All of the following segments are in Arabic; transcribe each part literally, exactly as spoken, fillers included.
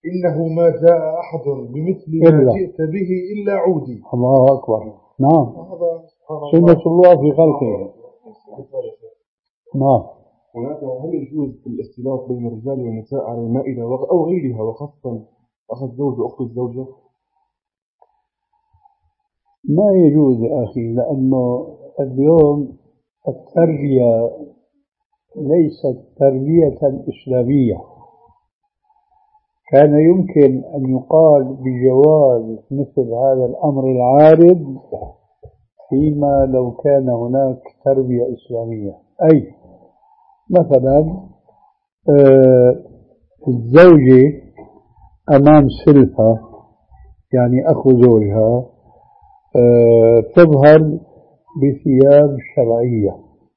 إنه ما جاء أحد بمثل ما جئت به إلا عودي. الله أكبر. نعم، سنة الله في خلقه. نعم. هناك هل يجوز الاختلاط بين الرجال والنساء على المائدة أو غيرها، وخاصة أخ الزوج وأخت الزوجة؟ ما يجوز يا أخي، لأنه اليوم التربية ليست تربية إسلامية. كان يمكن أن يقال بجواز مثل هذا الأمر العارض فيما لو كان هناك تربية إسلامية. أي مثلا آه الزوجة أمام سلفها، يعني أخو زوجها، آه تظهر بثياب شرعية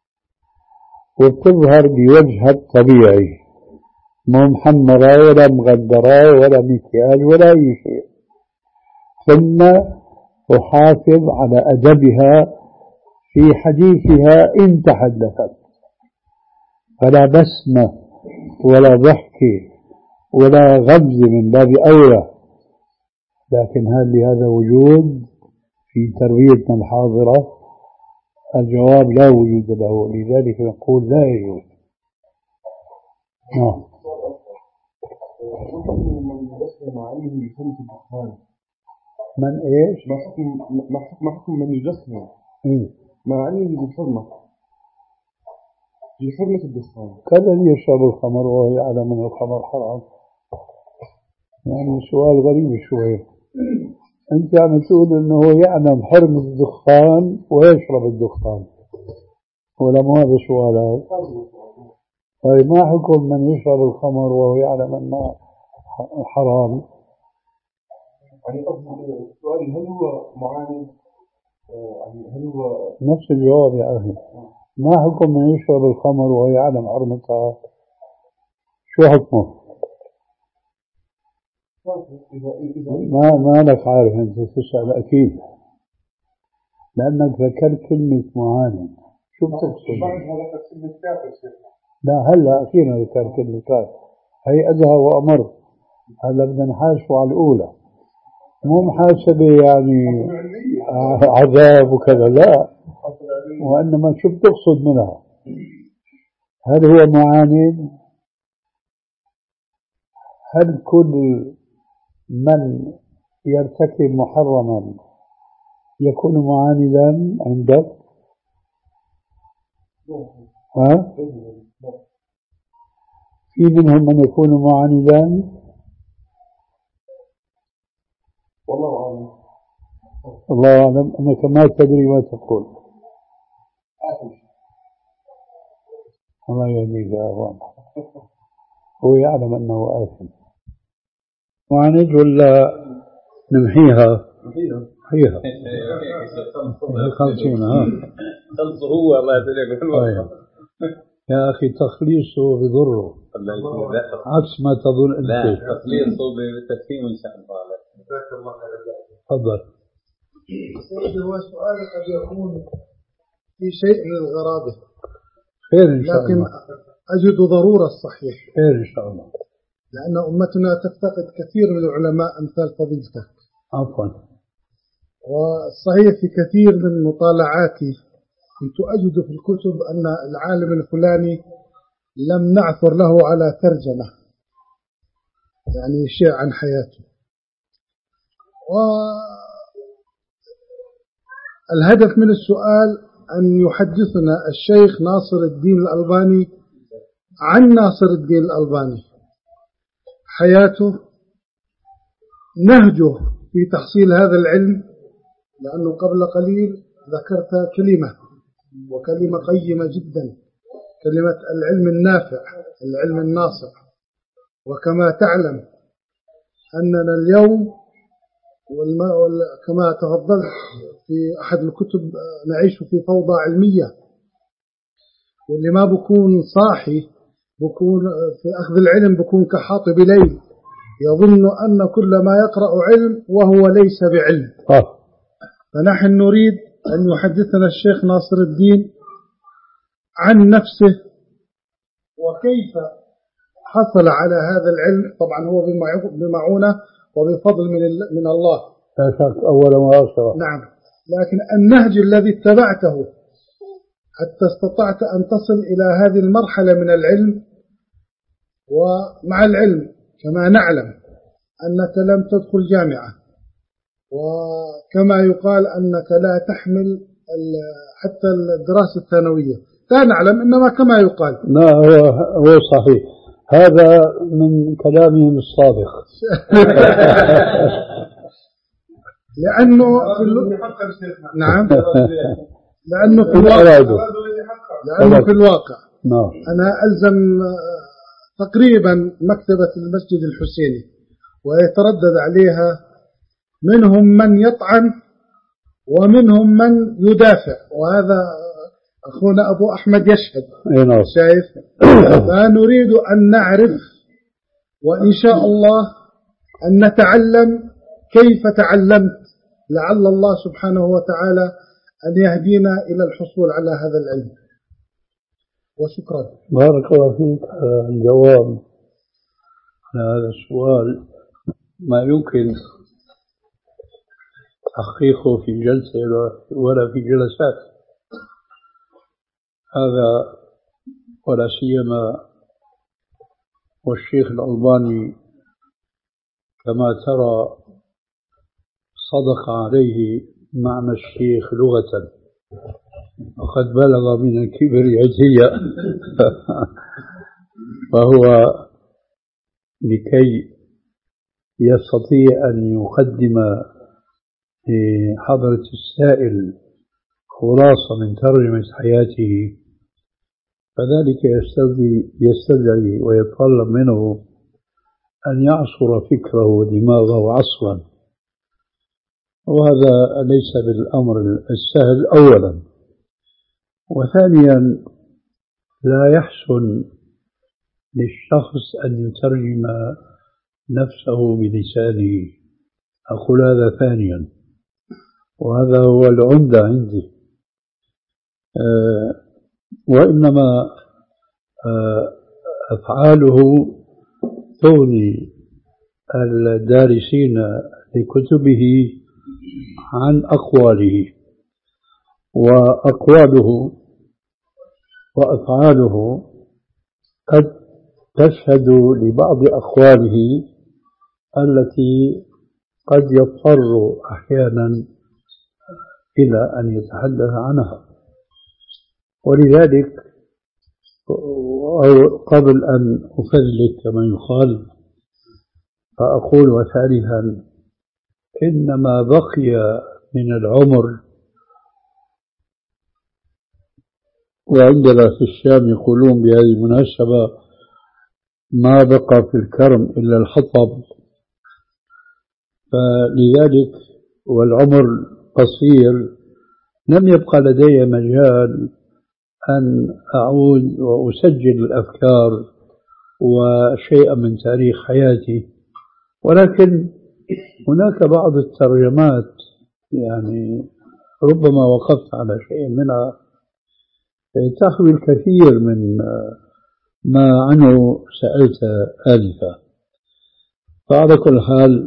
وتظهر بوجهها الطبيعي، مو محمرة ولا مغدرة ولا مكياج ولا أي شيء، ثم تحافظ على أدبها في حديثها إن تحدثت، فلا بسمة ولا ضحك ولا غمز من باب أولى. لكن هل لهذا وجود في تربيتنا الحاضرة؟ الجواب لا وجود له، لذلك نقول لا يجوز. نعم. من يجسم مع علمه بحرمة الدخان؟ من إيش؟ ما حكم ما حكم من يجسم إيه؟ مع علمه بالحرمة بحرمة الدخان؟ كمن يشرب الخمر وهو يعلم أن الخمر حرام؟ يعني سؤال غريب شوي. أنت عم تقول أنه يعلم حرمة الدخان ويشرب الدخان، ولا مو هذا سؤال؟ طيب ما حكم من يشرب الخمر وهو يعلم أنه حرام؟ يعني سؤالي هل هو معاند؟ يعني هل هو نفس الجواب يا أخي. ما حكم من يشرب الخمر وهو يعلم حرمتها؟ شو حكمه؟ ما ما لك عارف أنت تسأل أكيد، لأنك ذكرت كلمة معاند. شو بتقصد؟ لا هلا أخيرا ذكرت كلمة كافر، هي أدهى وأمر. هلا بدنا نحاسبه على الأولى، مو محاسبة يعني عذاب وكذا، لا، وإنما شو بتقصد منها؟ هل هو معاند؟ هل كل من يرتكب محرما يكون معاندا عندك؟ ها؟ في منهم من يكون معاندا؟ والله أعلم. الله أعلم، أنك ما تدري ما تقول. الله يهديك يا أخوان. هو يعلم أنه آثم. معاند ولا نمحيها؟ نمحيها. خلصونا. ها؟ خلصوا هو الله يسلمك. يا أخي تخليصه بضره عكس ما تظن أنت. لا، تخليصه بتفهيم إن شاء الله. جزاك الله خير. تفضل. سيدي هو سؤال قد يكون في شيء من الغرابة، خير إن شاء لكن الله. أجد ضرورة الصحيح، خير إن شاء الله، لأن أمتنا تفتقد كثير من العلماء أمثال فضيلتك. عفوا. والصحيح في كثير من مطالعاتي كنت أجد في الكتب أن العالم الفلاني لم نعثر له على ترجمة، يعني شيء عن حياته. والهدف من السؤال أن يحدثنا الشيخ ناصر الدين الألباني عن ناصر الدين الألباني، حياته، نهجه في تحصيل هذا العلم، لأنه قبل قليل ذكرت كلمة وكلمة قيمة جدا، كلمة العلم النافع، العلم الناصع. وكما تعلم أننا اليوم كما تفضلت في أحد الكتب نعيش في فوضى علمية، واللي ما بكون صاحي بكون في أخذ العلم بكون كحاطب ليل، يظن أن كل ما يقرأ علم وهو ليس بعلم. فنحن نريد أن يحدثنا الشيخ ناصر الدين عن نفسه وكيف حصل على هذا العلم طبعا هو بمعونة وبفضل من من الله لا شك أولا وآخرا. نعم، لكن النهج الذي اتبعته حتى استطعت أن تصل إلى هذه المرحلة من العلم، ومع العلم كما نعلم أنك لم تدخل جامعة، وكما يقال أنك لا تحمل حتى الدراسة الثانوية، لا نعلم إنما كما يقال. لا هو هو صحيح، هذا من كلامهم الصادق. لأنه في ال... نعم لأنه في الواقع لأنه في الواقع نعم. أنا ألزم تقريبا مكتبة المسجد الحسيني ويتردد عليها منهم من يطعن ومنهم من يدافع، وهذا أخونا أبو أحمد يشهد. شايف؟ فنريد أن نعرف وإن شاء الله أن نتعلم كيف تعلمت، لعل الله سبحانه وتعالى أن يهدينا إلى الحصول على هذا العلم. وشكرا. بارك الله فيك. الجواب على هذا السؤال ما يمكن تحقيقه في جلسة ولا في جلسات، هذا ولا سيما والشيخ الألباني كما ترى صدق عليه معنى الشيخ لغة، وقد بلغ من الكبر عتيا. فهو لكي يستطيع أن يقدم لحضرة السائل خلاصة من ترجمة حياته، فذلك يستدعي ويتطلب منه أن يعصر فكره ودماغه عصرا، وهذا ليس بالأمر السهل أولا. وثانيا لا يحسن للشخص أن يترجم نفسه بلسانه، أقول هذا ثانيا، وهذا هو العمدة عندي. أه وإنما أه أفعاله تغني الدارسين لكتبه عن أقواله، وأقواله وأفعاله قد تشهد لبعض أقواله التي قد يضطر أحيانا إلى أن يتحدث عنها. ولذلك أو قبل أن أفلت كما يقال فأقول وثالثا إنما بقي من العمر، وعندنا في الشام يقولون بهذه المناسبة ما بقى في الكرم إلا الحطب، فلذلك والعمر قصير لم يبقى لدي مجال أن أعود وأسجل الأفكار وشيئا من تاريخ حياتي، ولكن هناك بعض الترجمات يعني ربما وقفت على شيء منها تحوي الكثير من ما عنه سألت آلفا. فعلى كل حال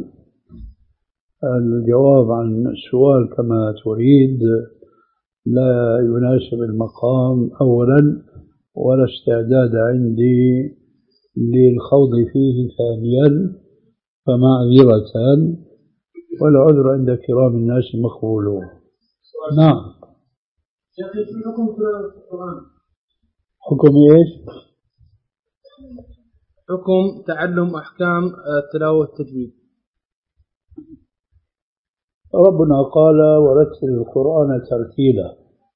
الجواب عن السؤال كما تريد لا يناسب المقام أولا، ولا استعداد عندي للخوض فيه ثانيا، فمعذرة، والعذر عند كرام الناس مقبول. نعم. حكم القرآن حكم إيش؟ حكم تعلم أحكام التلاوة والتجويد. ربنا قال ورتل القرآن ترتيلا،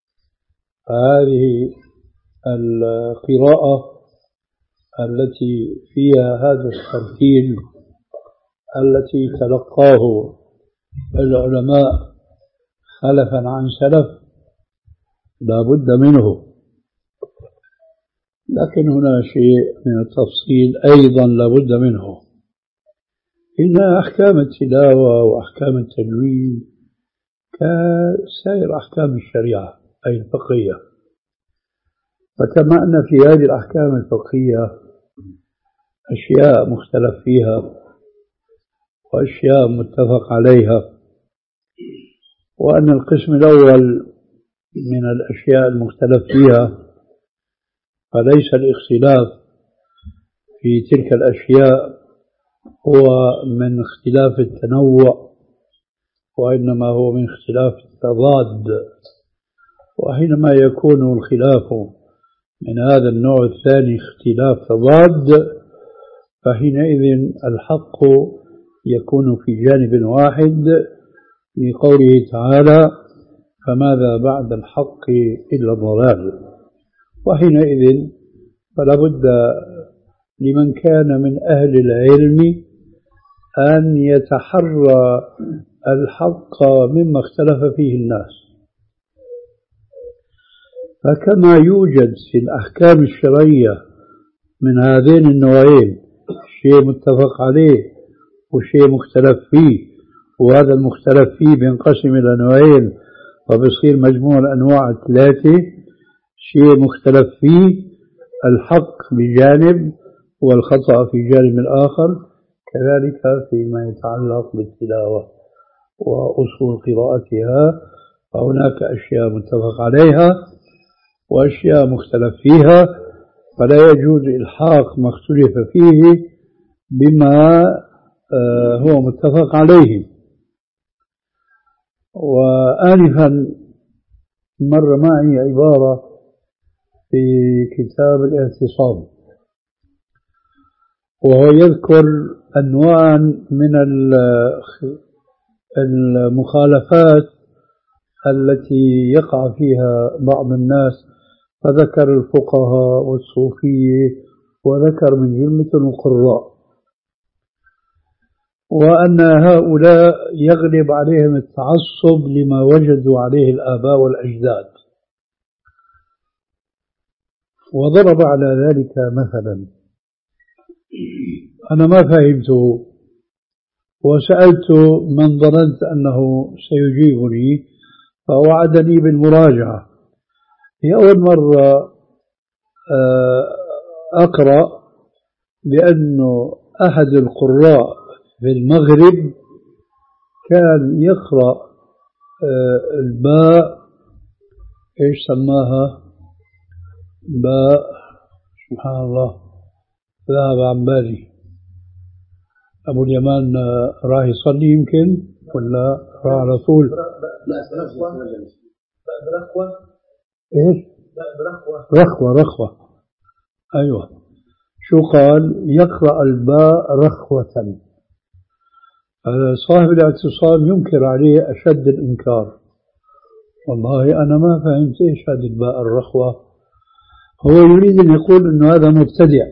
فهذه القراءة التي فيها هذا الترتيل التي تلقاه العلماء خلفا عن سلف لا بد منه، لكن هنا شيء من التفصيل أيضا لا بد منه. إن أحكام التلاوة وأحكام التجويد كسائر أحكام الشريعة أي الفقهية، فكما أن في هذه الأحكام الفقهية أشياء مختلف فيها وأشياء متفق عليها، وأن القسم الأول من الأشياء المختلف فيها فليس الاختلاف في تلك الأشياء هو من اختلاف التنوع، وإنما هو من اختلاف التضاد. وحينما يكون الخلاف من هذا النوع الثاني اختلاف تضاد، فحينئذ الحق يكون في جانب واحد، لقوله تعالى: فماذا بعد الحق إلا الضلال. وحينئذ فلا بد لمن كان من أهل العلم أن يتحرى الحق مما اختلف فيه الناس. فكما يوجد في الأحكام الشرعية من هذين النوعين شيء متفق عليه وشيء مختلف فيه، وهذا المختلف فيه بينقسم إلى نوعين وبصير مجموع الأنواع ثلاثة، شيء مختلف فيه الحق بجانب والخطأ في جانب الآخر. كذلك فيما يتعلق بالتلاوة وأصول قراءتها، فهناك أشياء متفق عليها وأشياء مختلف فيها، فلا يجوز إلحاق ما اختلف فيه بما هو متفق عليه. وآنفا مر معي عبارة في كتاب الاعتصام، وهو يذكر أنواع من المخالفات التي يقع فيها بعض الناس، فذكر الفقهاء والصوفية وذكر من جملة القراء، وأن هؤلاء يغلب عليهم التعصب لما وجدوا عليه الآباء والأجداد. وضرب على ذلك مثلا أنا ما فهمته، وسألت من ظننت أنه سيجيبني فوعدني بالمراجعة. في أول مرة أقرأ بأنه أحد القراء في المغرب كان يقرأ الباء، إيش سماها؟ باء، سبحان الله ذهب عن بالي. أبو اليمان راح يصلي يمكن ولا راح على طول؟ برخوة. إيش؟ برخوة. رخوة رخوة أيوة. شو قال؟ يقرأ الباء رخوة. صاحب الاعتصام ينكر عليه أشد الإنكار. والله أنا ما فهمت إيش هذه الباء الرخوة. هو يريد أن يقول أنه هذا مبتدع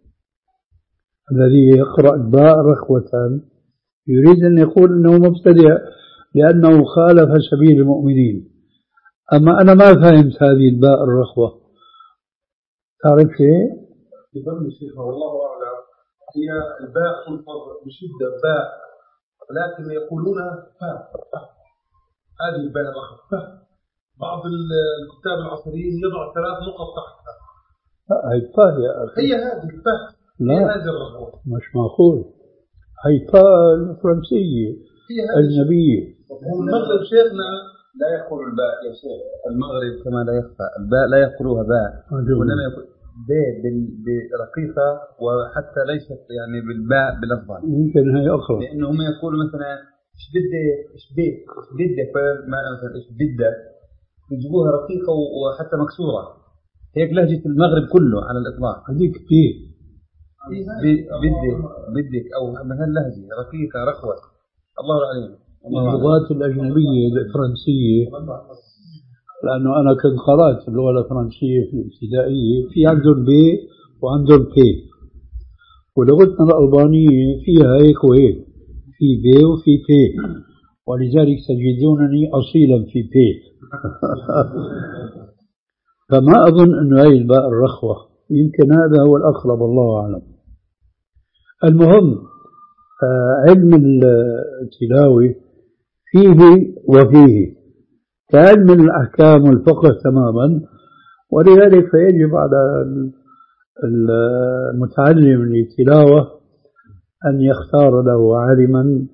الذي يقرأ الباء رخوة، يريد أن يقول أنه مبتدع لأنه خالف سبيل المؤمنين. أما أنا ما فهمت هذه الباء الرخوة. تعرف شيء؟ يفهم الشيخ والله أعلم. هي الباء تلفظ بشدة باء، ولكن يقولونها فاء. هذه الباء الرخوة. بعض الكتاب العصريين يضع ثلاث نقط تحتها. هي فاء يا أخي. هي هذه الفاء. لا هي هذه الرخوة. مش معقول. هي فاء الفرنسية أجنبية. والمغرب شيخنا لا يقول الباء يا شيخ. المغرب كما لا يخفى الباء لا يقولوها باء، وإنما يقول باء برقيقة، وحتى ليست يعني بالباء بلفظا. يمكن هي أخرى، لأنه هم يقولوا مثلا إيش بدي إيش بيت إيش بدك، فما مثلا إيش بدك يجيبوها رقيقة وحتى مكسورة. هيك لهجة المغرب كله على الإطلاق. هذيك بيه بدك بدك أو مثلا لهجة رقيقة رخوة. الله العليم. اللغات الأجنبية الفرنسية، لأنه أنا كنت قرأت اللغة الفرنسية في الابتدائية، في عندهم بي وعندهم بي، ولغتنا الألبانية فيها هيك وهيك، في بي وفي بي، ولذلك تجدونني أصيلا في بي. فما أظن أنه هي الباء الرخوة، يمكن هذا هو الأقرب، الله أعلم. المهم علم التلاوة فيه وفيه كعلم الأحكام والفقه تماما، ولذلك فيجب على المتعلم للتلاوة أن يختار له عالما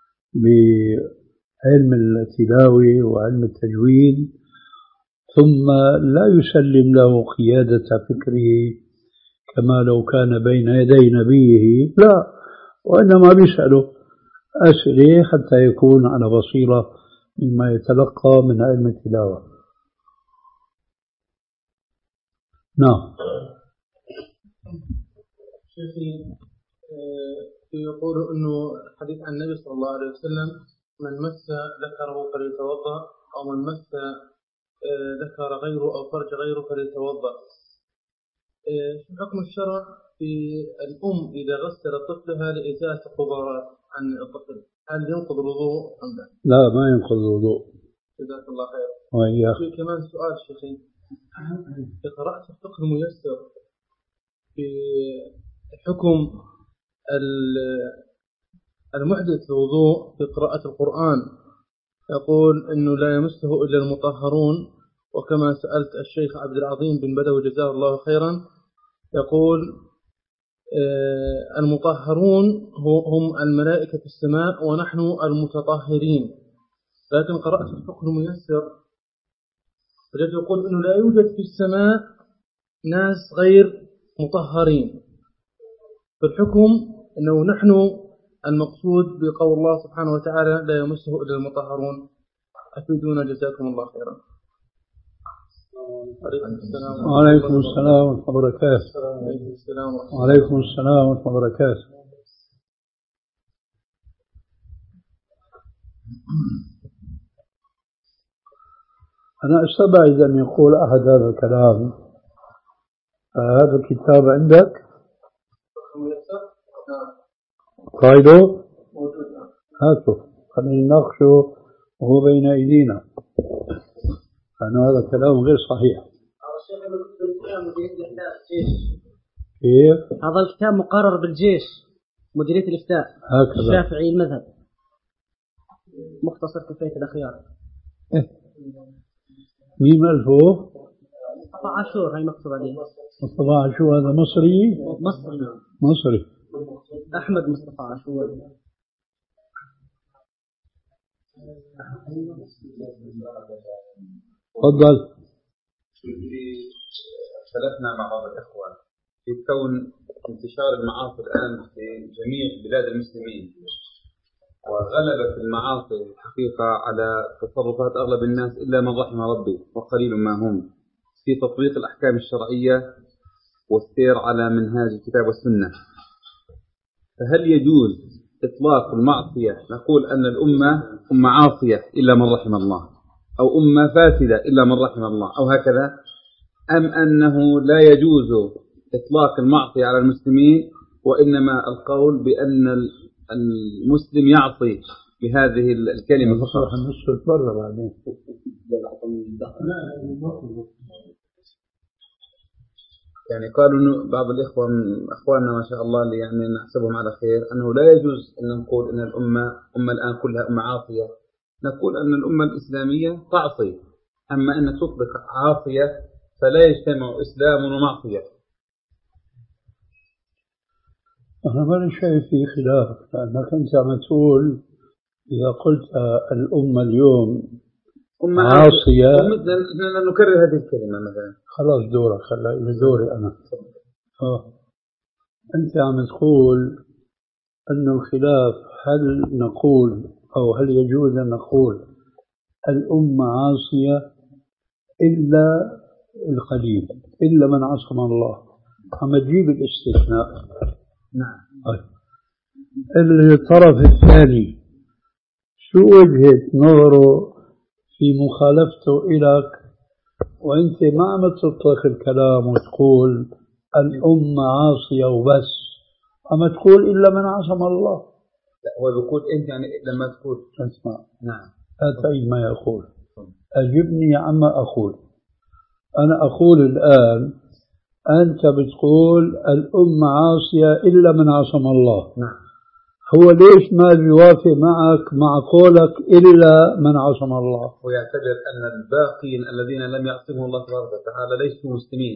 بعلم التلاوة وعلم التجويد، ثم لا يسلم له قيادة فكره كما لو كان بين يدي نبيه، لا، وإنما بيسأله أسئلة حتى يكون على بصيرة مما يتلقى من علم التلاوة. نعم. شيخي يقول أنه حديث عن النبي صلى الله عليه وسلم: من مس ذكره فليتوضأ، أو من مس ذكر غيره أو فرج غيره فليتوضأ. شو حكم الشرع في الأم إذا غسلت طفلها لإزالة القذرات عن الطفل؟ هل ينقض الوضوء أم لا؟ لا، ما ينقض الوضوء. جزاك الله خير. وإياك. في كمان سؤال شيخي، قرأت الفقه الميسر في حكم المحدث الوضوء في قراءة القرآن، يقول إنه لا يمسه إلا المطهرون، وكما سألت الشيخ عبد العظيم بن بدوي جزاه الله خيرا يقول المطهرون هم الملائكة في السماء ونحن المتطهرين. لكن قرأت الفقه الميسر وجدت يقول إنه لا يوجد في السماء ناس غير مطهرين، في الحكم إنه نحن المقصود بقول الله سبحانه وتعالى لا يمسه إلا المطهرون. أفيدونا جزاكم الله خيرا. وعليكم السلام ورحمة الله وبركاته. وعليكم السلام ورحمة الله وبركاته. أنا أستبعد أن يقول أحد هذا الكلام. هذا الكتاب عندك؟ قايده؟ هاته خلينا نناقشه وهو بين أيدينا، لأن هذا كلام غير صحيح. كيف؟ هذا الكتاب مقرر بالجيش، مديرية الإفتاء هكذا. الشافعي المذهب، مختصر كفاية الأخيار. مين مألفه؟ مصطفى عاشور، هاي مكتوب عليه. مصطفى عاشور هذا مصري؟ مصري. مصري. أحمد مصطفى عاشور. تفضل. اختلفنا مع بعض الإخوة في كون انتشار المعاصي الآن في جميع بلاد المسلمين، وغلبت المعاصي الحقيقة على تصرفات أغلب الناس إلا من رحم ربي وقليل ما هم، في تطبيق الأحكام الشرعية والسير على منهاج الكتاب والسنة. فهل يجوز إطلاق المعصية، نقول أن الأمة أمة عاصية إلا من رحم الله، أو أمة فاسدة إلا من رحم الله، أو هكذا، أم أنه لا يجوز إطلاق المعصية على المسلمين، وإنما القول بأن المسلم يعصي بهذه الكلمة فقط؟ يعني قالوا إنه بعض الإخوة من أخواننا ما شاء الله اللي يعني نحسبهم على خير، أنه لا يجوز أن نقول أن الأمة أمة الآن كلها أمة عاصية، نقول أن الأمة الإسلامية تعصي، أما أن تطلق عاصية فلا يجتمع إسلام ومعصية. أنا ما شايف في خلاف، لأنك أنت عم تقول إذا قلت الأمة اليوم أمة عاصية، مثلا نكرر هذه الكلمة مثلا. خلاص دورك، خلا إلى دوري أنا. آه. أنت عم تقول أن الخلاف هل نقول أو هل يجوز أن نقول الأمة عاصية إلا القليل، إلا من عصم الله، عم تجيب الاستثناء. نعم. الطرف الثاني شو وجهة نظره في مخالفته إليك وأنت ما عم تطلق الكلام وتقول الأمة عاصية وبس، عم تقول إلا من عصم الله؟ لا، هو بيقول أنت يعني لما تقول اسمع. نعم. لا تعيد ما يقول، أجبني عما أقول. أنا أقول الآن أنت بتقول الأمة عاصية إلا من عصم الله. نعم. هو ليش ما بيوافق معك مع قولك إلا من عصم الله؟ ويعتبر أن الباقين الذين لم يعصمهم الله تبارك وتعالى ليسوا مسلمين،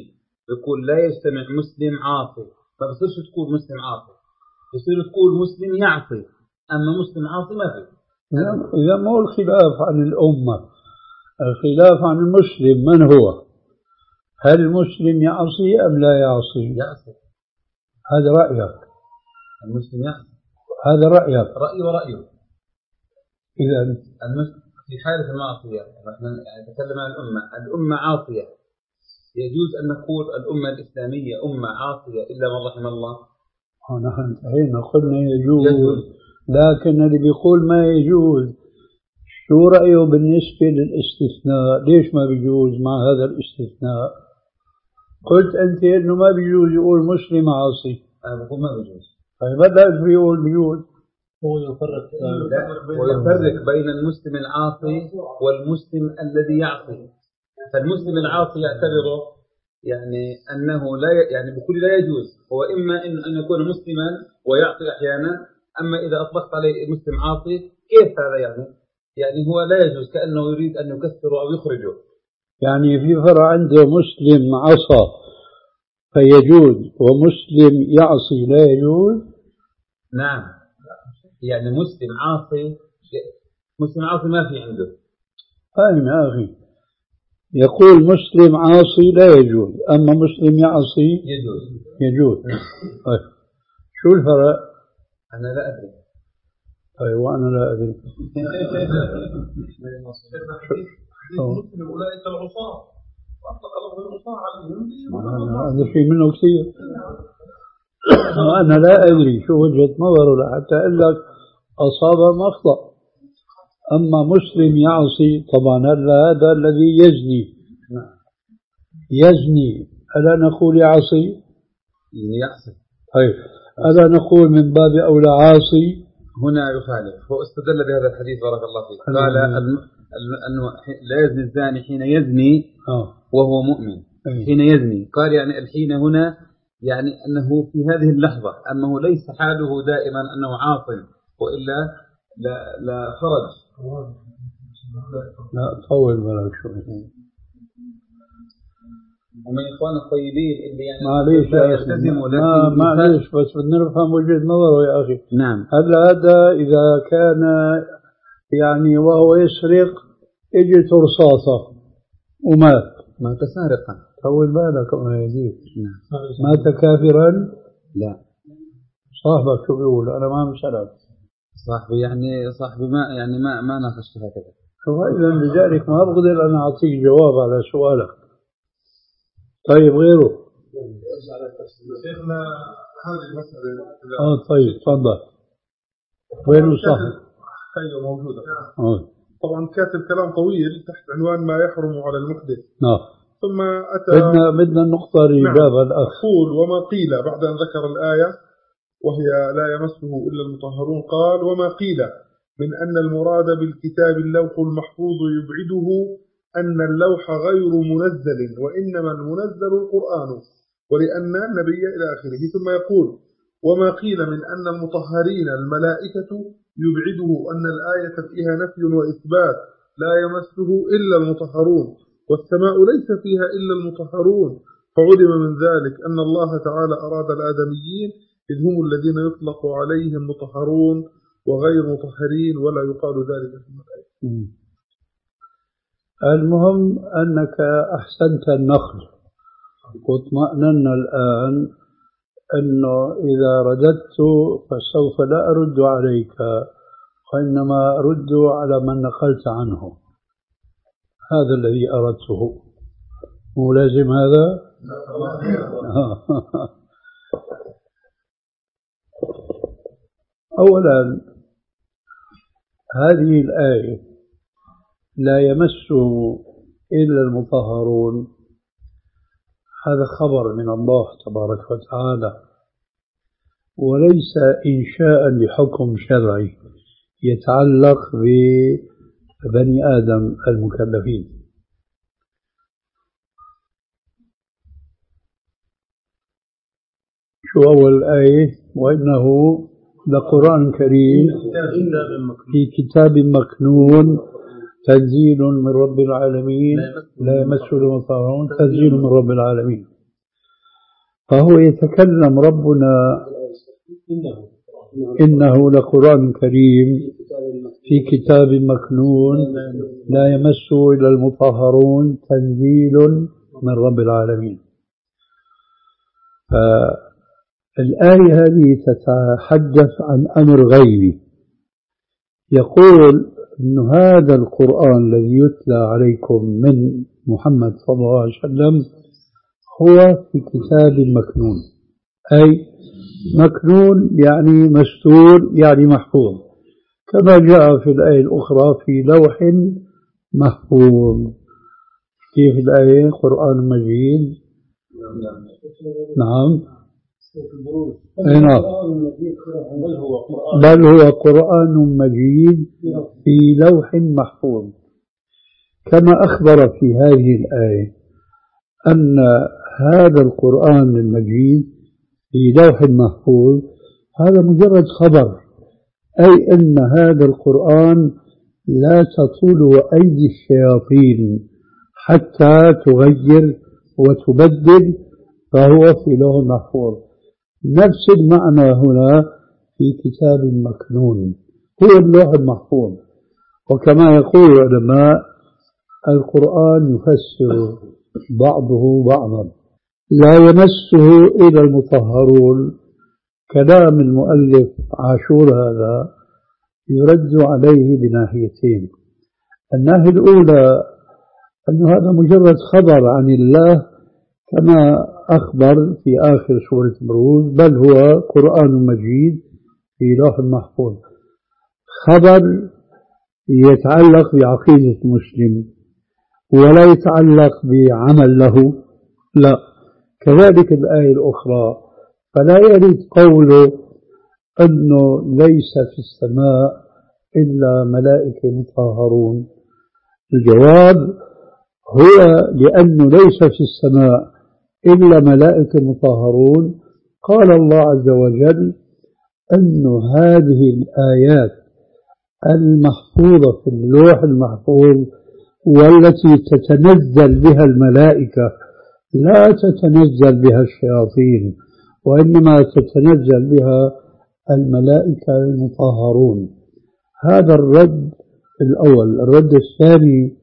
يقول لا يجتمع مسلم عاصي، ما بصيرش تقول مسلم عاصي، يصير تقول مسلم يعصي، أما مسلم عاصي ما في. إذا ما هو الخلاف عن الأمة، الخلاف عن المسلم من هو؟ هل المسلم يعصي أم لا يعصي؟ يعصي. هذا رأيك. المسلم يعصي. هذا رأيك. رأيي ورأيه. إذا المسلم في حالة المعصية، نحن نتكلم عن الأمة، الأمة عاصية، يجوز أن نقول الأمة الإسلامية أمة عاصية إلا من رحم الله. نحن انتهينا قلنا يجوز, يجوز، لكن اللي بيقول ما يجوز شو رأيه بالنسبة للاستثناء؟ ليش ما بيجوز مع هذا الاستثناء؟ قلت أنت إنه ما بيجوز يقول مسلم عاصي. أنا بقول ما بيجوز. طيب ماذا بيقول بيجوز؟ هو يفرق ويفرق بين المسلم العاصي والمسلم الذي يعصي. فالمسلم العاصي يعتبره يعني أنه لا ي... يعني بكل لا يجوز، هو إما إن أن يكون مسلما ويعصي أحيانا، أما إذا أطلقت عليه مسلم عاصي كيف هذا يعني؟ يعني هو لا يجوز، كأنه يريد أن يكسره أو يخرجه. يعني في فرع عنده مسلم عصى فيجوز ومسلم يعصي لا يجوز. نعم، يعني مسلم عاصي، مسلم عاصي ما في عنده. فاهم يا أخي؟ يقول مسلم عاصي لا يجوز، أما مسلم يعصي يجوز. يجوز. طيب شو الفرق؟ أنا لا أدري. طيب وأنا لا أدري. أولئك العصاة وأطلق الله العصاة عليهم. هذا شيء منه كثير. وأنا لا أدري شو وجهة نظره حتى أقول لك أصاب مخطأ. أما مسلم يعصي طبعا هذا الذي يزني يزني ألا نقول يعصي؟ يعصي. طيب ألا نقول من باب أولى عاصي؟ هنا يخالف، هو استدل بهذا الحديث بارك الله فيك، قال أنه لا يزني الزاني حين يزني وهو مؤمن. حين يزني قال يعني الحين هنا يعني أنه في هذه اللحظة، أنه ليس حاله دائما أنه عاصم، وإلا لا, لا خرج. لا طول بالك شوي. ومن إخوان الطيبين اللي يعني معليش لا يلتزموا، ما معليش بس بدنا نفهم وجهة نظره يا أخي. نعم. هل هذا إذا كان يعني وهو يسرق اجت رصاصة ومات؟ مات سارقا. طول بالك الله يهديك. مات كافرا؟ لا. صاحبك شو بيقول؟ أنا ما مسألك. صاحبي يعني صاحبي ما يعني ما ما ناقشت هكذا. إذا لذلك ما بقدر أنا أعطيك جواب على سؤالك. طيب غيره. شيخنا هذه المسألة. آه طيب تفضل. وين صاحب؟ أيوة موجودة. آه. طبعا كاتب كلام طويل تحت عنوان ما يحرم على المحدث. نعم. ثم أتى. بدنا بدنا النقطة الإجابة نعم. الأخ. أقول وما قيل بعد أن ذكر الآية وهي لا يمسه إلا المطهرون، قال وما قيل من أن المراد بالكتاب اللوح المحفوظ يبعده أن اللوح غير منزل وإنما المنزل القرآن ولأن النبي إلى آخره. ثم يقول وما قيل من أن المطهرين الملائكة يبعده أن الآية فيها نفي وإثبات لا يمسه إلا المطهرون والسماء ليس فيها إلا المطهرون، فعلم من ذلك أن الله تعالى أراد الآدميين إذ هم الذين يطلق عليهم مطهرون وغير مطهرين ولا يقال ذلك في الملائكة. المهم أنك أحسنت النقل واطمأننا الآن أنه إذا رددت فسوف لا أرد عليك وإنما أرد على من نقلت عنه. هذا الذي أردته. مو لازم هذا؟ أولا هذه الآية لا يمسه إلا المطهرون، هذا خبر من الله تبارك وتعالى وليس إنشاء لحكم شرعي يتعلق ببني آدم المكلفين. شو أول آية؟ وإنه لقرآن كريم في كتاب مكنون تنزيل من رب العالمين لا يمسه المطهرون، تنزيل من رب العالمين. فهو يتكلم ربنا إنه لقرآن كريم في كتاب مكنون لا يمسه إلا المطهرون تنزيل من رب العالمين. فالآية هذه تتحدث عن أمر غيبي، يقول أن هذا القرآن الذي يتلى عليكم من محمد صلى الله عليه وسلم هو في كتاب مكنون، أي مكنون يعني مستور يعني محفوظ، كما جاء في الآية الأخرى في لوح محفوظ. كيف الآية؟ قرآن مجيد. نعم. نعم. بل هو قرآن مجيد في لوح محفوظ، كما أخبر في هذه الآية أن هذا القرآن المجيد في لوح محفوظ هذا مجرد خبر، أي أن هذا القرآن لا تطول أيدي الشياطين حتى تغير وتبدل، فهو في لوح محفوظ. نفس المعنى هنا في كتاب مكنون، هو اللوح المحفوظ. وكما يقول العلماء القرآن يفسر بعضه بعضا، لا يمسه إلا المطهرون. كلام المؤلف عاشور هذا يرد عليه بناحيتين. الناحية الأولى أن هذا مجرد خبر عن الله كما أخبر في آخر سورة البروج، بل هو قرآن مجيد في لوح محفوظ، خبر يتعلق بعقيدة المسلم ولا يتعلق بعمل له، لا. كذلك الآية الأخرى فلا يريد قوله أنه ليس في السماء إلا ملائكة مطهرون. الجواب هو لأنه ليس في السماء إلا ملائكة مطهرون، قال الله عز وجل أن هذه الآيات المحفوظة في اللوح المحفوظ والتي تتنزل بها الملائكة لا تتنزل بها الشياطين، وإنما تتنزل بها الملائكة المطهرون. هذا الرد الأول. الرد الثاني،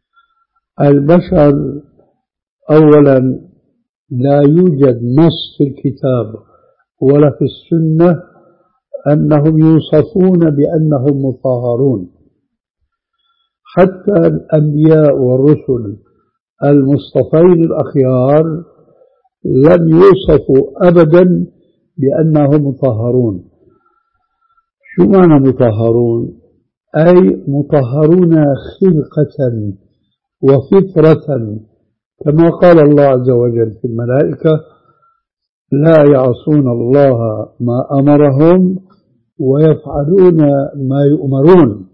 البشر أولا لا يوجد نص في الكتاب ولا في السنة أنهم يوصفون بأنهم مطهرون. حتى الأنبياء والرسل المصطفين الأخيار لم يوصفوا أبدا بأنهم مطهرون. شو معنى مطهرون؟ أي مطهرون خلقة وفطرة، كما قال الله عز وجل في الملائكة لا يعصون الله ما أمرهم ويفعلون ما يؤمرون.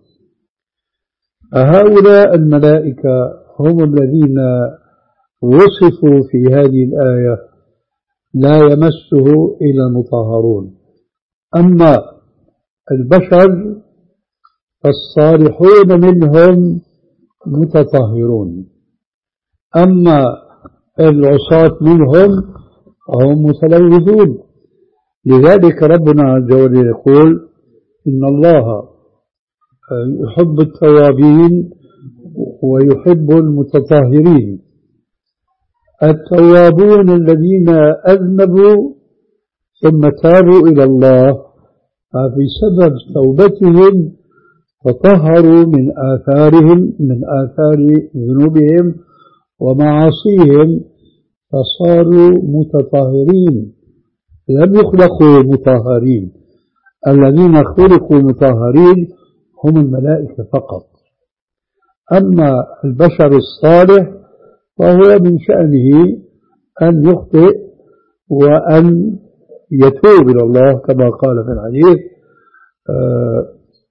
هؤلاء الملائكة هم الذين وصفوا في هذه الآية لا يمسه إلا المطهرون. أما البشر فالصالحون منهم متطهرون، أما العصاة منهم هم متلوثون. لذلك ربنا عز وجل يقول إن الله يحب التوابين ويحب المتطهرين. التوابون الذين أذنبوا ثم تابوا إلى الله فبسبب توبتهم تطهروا من آثارهم من آثار ذنوبهم ومعاصيهم فصاروا متطهرين، لم يخلقوا مطهرين. الذين خلقوا مطهرين هم الملائكة فقط. أما البشر الصالح فهو من شأنه أن يخطئ وأن يتوب إلى الله كما قال في الحديث آه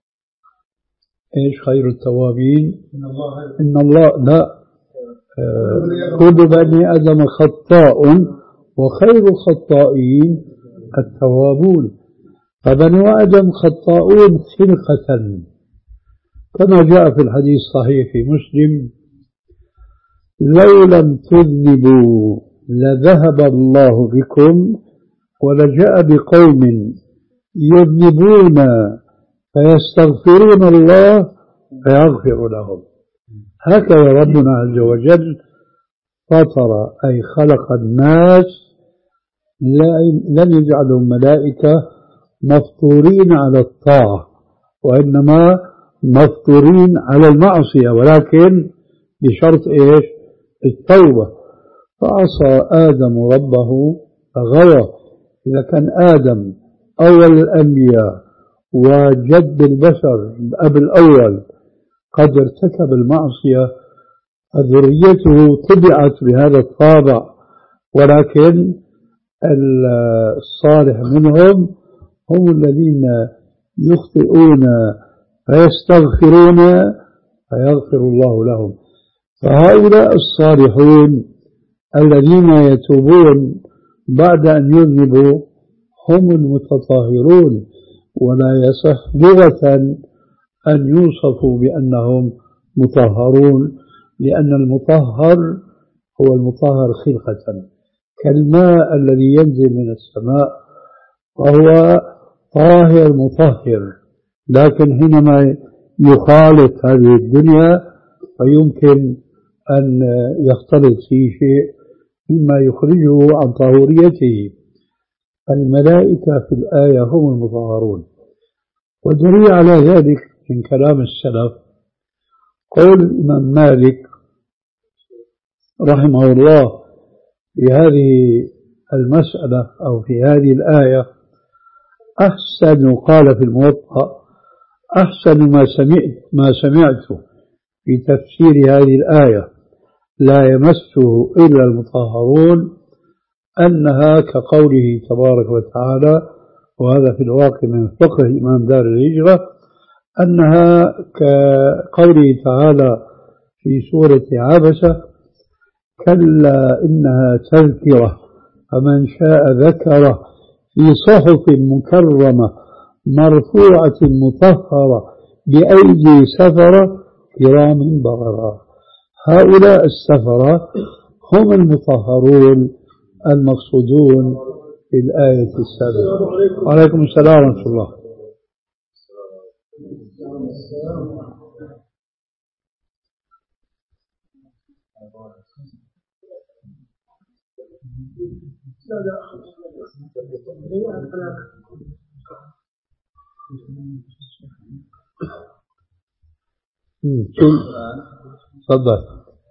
إيش خير التوابين إن الله, إن الله لا آه كل بني آدم خطاء وخير الخطائين التوابون. فبنو آدم خطاؤون خلقة، كما جاء في الحديث الصحيح في مسلم لو لم تذنبوا لذهب الله بكم ولجاء بقوم يذنبون فيستغفرون الله فيغفر لهم. هكذا ربنا عز وجل فطر أي خلق الناس، لم يجعلهم ملائكة مفطورين على الطاعة، وإنما مفطورين على المعصية، ولكن بشرط إيش؟ التوبة. فعصى آدم ربه فغوى. إذا كان آدم أول الأنبياء وجد البشر الأب الأول قد ارتكب المعصية، ذريته طبعت بهذا الطابع، ولكن الصالح منهم هم الذين يخطئون فيستغفرون فيغفر الله لهم. فهؤلاء الصالحون الذين يتوبون بعد أن يذنبوا هم المتطهرون، ولا يصح لغة أن يوصفوا بأنهم مطهرون، لأن المطهر هو المطهر خلقة، كالماء الذي ينزل من السماء وهو طاهر مطهر، لكن حينما يخالط هذه الدنيا فيمكن أن يختلط فيه شيء مما يخرجه عن طهوريته. الملائكة في الآية هم المطهرون، والدليل على ذلك من كلام السلف قول الإمام مالك رحمه الله في هذه المسألة أو في هذه الآية: أحسن، قال في الموطأ: أحسن ما سمعت ما سمعت في تفسير هذه الآية لا يمسه إلا المطهرون أنها كقوله تبارك وتعالى، وهذا في الواقع من فقه إمام دار الهجرة، أنها كقوله تعالى في سورة عبسة: كلا إنها تذكرة فمن شاء ذكره في صحف مكرمة مرفوعة مطهرة بأيدي سفرة كرام بررة. هؤلاء السفرة هم المطهرون المقصودون في الآية السابقة. وعليكم السلام ورحمة الله. تفضل.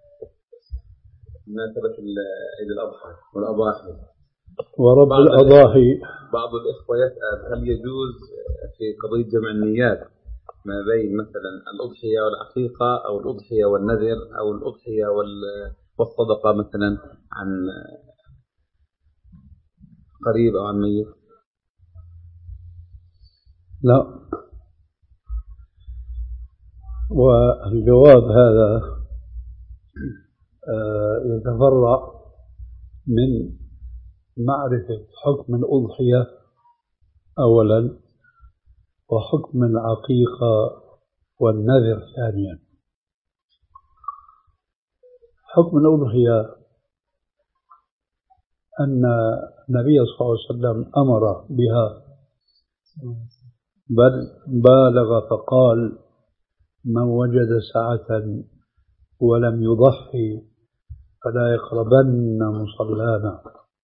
مناسبة عيد الأضحى والأضاحي ورب الأضاحي، بعض الإخوة يسأل: هل يجوز في قضية جمع النيات ما بين مثلا الأضحية والعقيقة أو الأضحية والنذر أو الأضحية والصدقة مثلا عن قريب أو عن ميت؟ لا. والجواب هذا يتفرع من معرفة حكم الأضحية أولا، وحكم العقيقة والنذر ثانيا. حكم الأضحية أن النبي صلى الله عليه وسلم أمر بها، بل بالغ فقال: من وجد سعة ولم يضحي فلا يقربن مصلانا.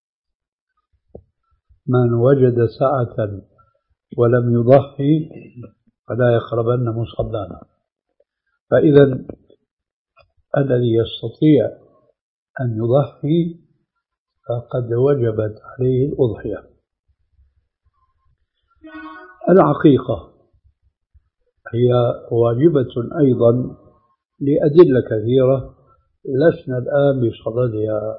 من وجد سعة ولم يضحي فلا يقربن مصلانا. فإذا الذي يستطيع أن يضحي فقد وجبت عليه الأضحية. العقيقة هي واجبة أيضا لأدلة كثيرة لسنا الآن بصددها،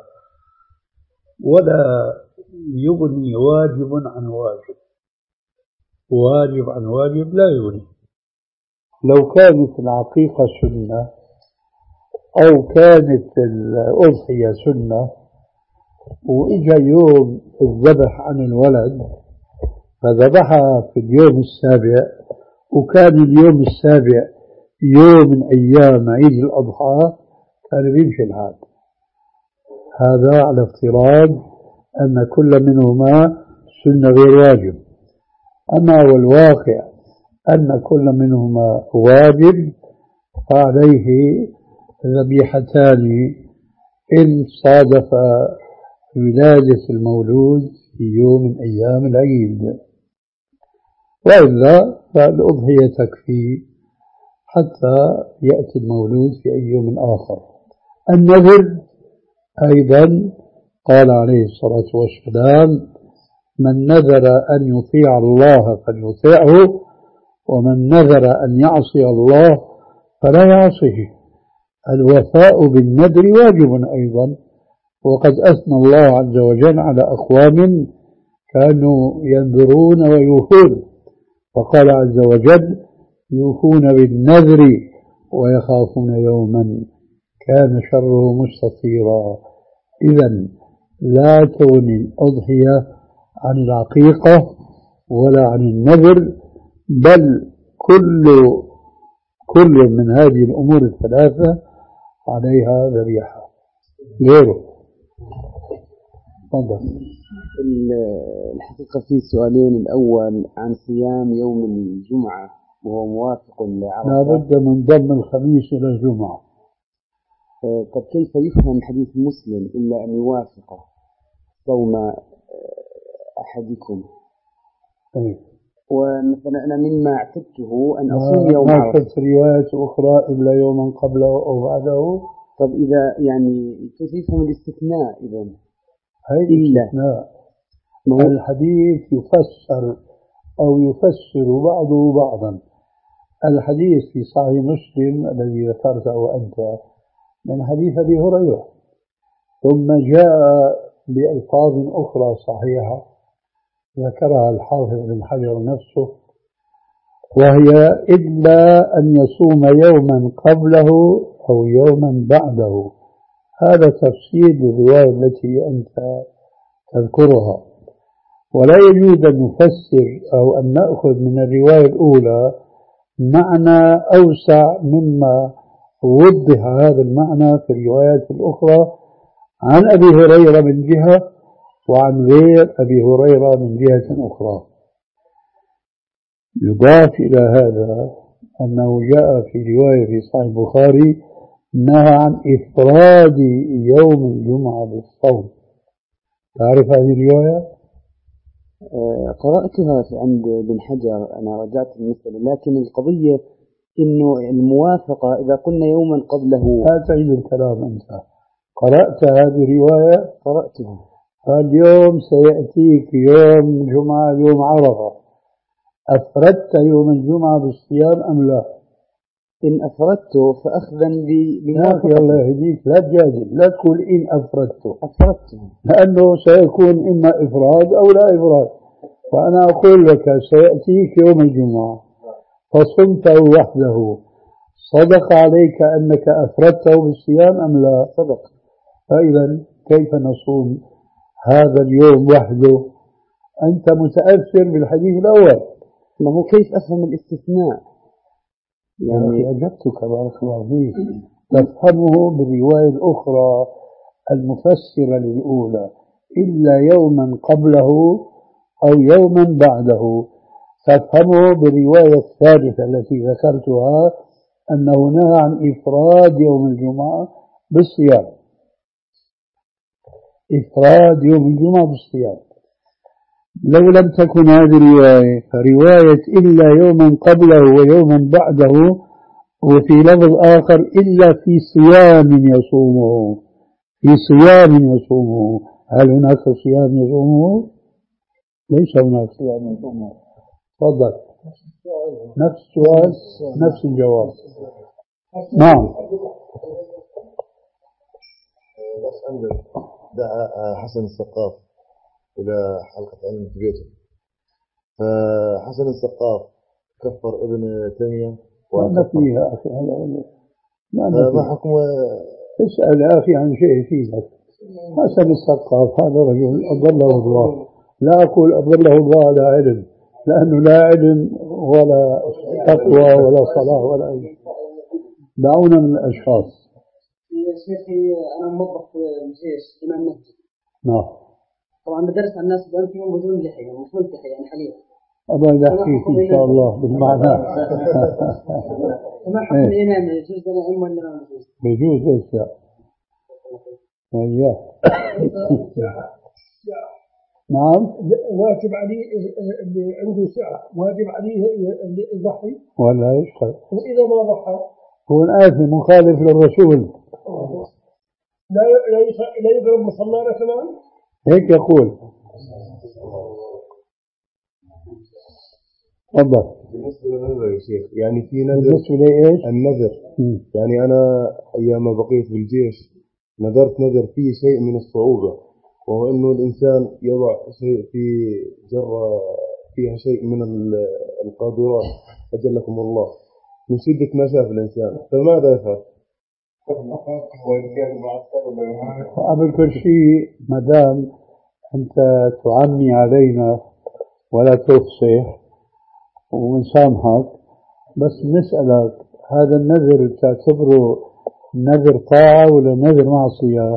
ولا يغني واجب عن واجب، واجب عن واجب لا يغني. لو كانت العقيقة سنة أو كانت الأضحية سنة وإجا يوم الذبح عن الولد فذبحها في اليوم السابع، وكان اليوم السابع يوم من أيام عيد الأضحى، كان بيمشي الحال. هذا على افتراض أن كل منهما سنة غير واجب. أما والواقع أن كل منهما واجب فعليه ذبيحتان إن صادف ولادة المولود في يوم من أيام العيد، وإلا فالأضحية تكفي حتى يأتي المولود في أي يوم آخر. النذر أيضا قال عليه الصلاة والسلام: من نذر أن يطيع الله فليطيعه، ومن نذر أن يعصي الله فلا يعصيه. الوفاء بالنذر واجب أيضا، وقد أثنى الله عز وجل على أقوام كانوا ينذرون ويوفون، فقال عز وجل: يوفون بالنذر ويخافون يوما كان شره مستطيرا. إذن لا تغني الأضحية عن العقيقة ولا عن النذر، بل كل كل من هذه الأمور الثلاثة عليها ذبيحة غيره. تفضل. الحقيقة في سؤالين. الأول عن صيام يوم الجمعة وهو موافق لعرفة. لا بد من ضم الخميس إلى الجمعة. طب كيف يفهم حديث مسلم إلا أن يوافق صوم أحدكم؟ أيه. ومثلا أنا مما اعتدته أن أصوم يوم عرفة. عرفة. ما شفت رواية أخرى إلا يوما قبله أو بعده. طب إذا يعني كيف يفهم الاستثناء إذا؟ هذا الاستثناء الحديث يفسر أو يفسر بعضه بعضا. الحديث في صحيح مسلم الذي ذكرته أنت من حديث أبي هريرة، ثم جاء بألفاظ أخرى صحيحة ذكرها الحافظ بن حجر نفسه، وهي إلا أن يصوم يوما قبله أو يوما بعده. هذا تفسير للرواية التي أنت تذكرها، ولا يجوز أن نفسر أو أن نأخذ من الرواية الأولى معنى أوسع مما وضح هذا المعنى في الروايات الأخرى عن أبي هريرة من جهة وعن غير أبي هريرة من جهة أخرى. يضاف إلى هذا أنه جاء في رواية في صحيح البخاري نهى عن إفراد يوم الجمعة بالصوم. تعرف هذه الرواية؟ قرأتها عند بن حجر، أنا رجعت المسألة، لكن القضية إنه الموافقة إذا قلنا يوما قبله. لا تعيد الكلام أنت. قرأت هذه الرواية؟ قرأتها. فاليوم سيأتيك يوم جمعة يوم عرفة، أفردت يوم الجمعة بالصيام أم لا؟ إن أفردته فأخذا بموافقة. يا الله يهديك، لا تجادل، لا تقول إن أفردته. أفردته لأنه سيكون إما إفراد أو لا إفراد، فأنا أقول لك سيأتيك يوم الجمعة فصمته وحده، صدق عليك أنك أفردته بالصيام أم لا؟ صدق. فإذا كيف نصوم هذا اليوم وحده؟ أنت متأثر بالحديث الأول. ما هو كيف أفهم الاستثناء؟ يعني أجبتك بارك الله فيك. تفهمه بالرواية الأخرى المفسرة للأولى إلا يوما قبله أو يوما بعده. تفهمه بالرواية الثالثة التي ذكرتها أنه نهى عن إفراد يوم الجمعة بالصيام. إفراد يوم الجمعة بالصيام. لو لم تكن هذه الرواية فرواية إلا يوما قبله ويوما بعده، وفي لفظ آخر إلا في صيام يصومه، في صيام يصومه. هل هناك صيام يصومه؟ ليس هناك صيام يصومه. تفضل. نفس السؤال نفس الجواب. نعم. دعا حسن السقاف إلى حلقة علم في بيته، فحسن السقاف كفر ابن تيمية. ما فيها أخي هذا ما حكم؟ اسأل يا أخي عن شيء فيك. حسن السقاف هذا رجل أضله الله، لا أقول أضله الله على علم، لأنه لا علم ولا تقوى ولا صلاة ولا أي شيء. دعونا من الأشخاص. شيخي أنا موظف في الجيش إمام مسجد. نعم. طبعا بدرس على الناس بأنت يوم بدون لحية مش ملتحي يعني حاليا. أبغى أحكيك إن شاء الله بالمعنى. ما حكم الإمام يجوز لنا أم ولا ما يجوز؟ بيجوز إيش لا؟ وإياه. نعم. واجب عليه اللي عنده سعة واجب عليه اللي يضحي ولا يشتغل. وإذا ما ضحى هو آثم مخالف للرسول. لا لا يضرب مصلانا كمان. هيك يقول. تفضل. بالنسبة للنذر يا شيخ يعني في نذر. بالنسبة لإيش؟ النذر. يعني أنا أيام ما بقيت بالجيش نذرت نذر فيه شيء من الصعوبة، وهو إنه الإنسان يضع شيء في جرة فيها شيء من القاذورات أجلكم الله من شدة ما شاف الإنسان، فماذا يفعل؟ قبل كل شيء ما دام أنت تعمي علينا ولا تفصح ونسامحك، بس نسألك هذا النذر تعتبره نذر طاعة ولا نذر معصية؟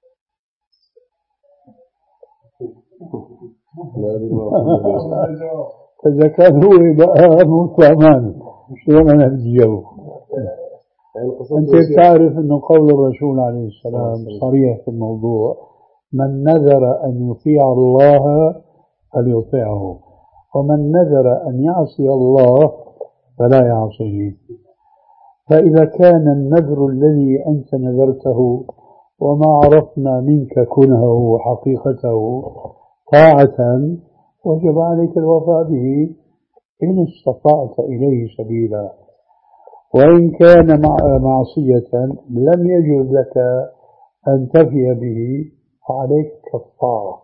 إذا كان هو بقى موت أمان شلون أنا بدي جاوب؟ أنت تعرف أنه قول الرسول عليه السلام صريح في الموضوع: من نذر أن يطيع الله فليطيعه، ومن نذر أن يعصي الله فلا يعصيه. فإذا كان النذر الذي أنت نذرته وما عرفنا منك كنهه وحقيقته طاعة وجب عليك الوفاء به إن استطعت إليه سبيلا، وإن كان معصية لم يجوز لك أن تفي به فعليك كفارة.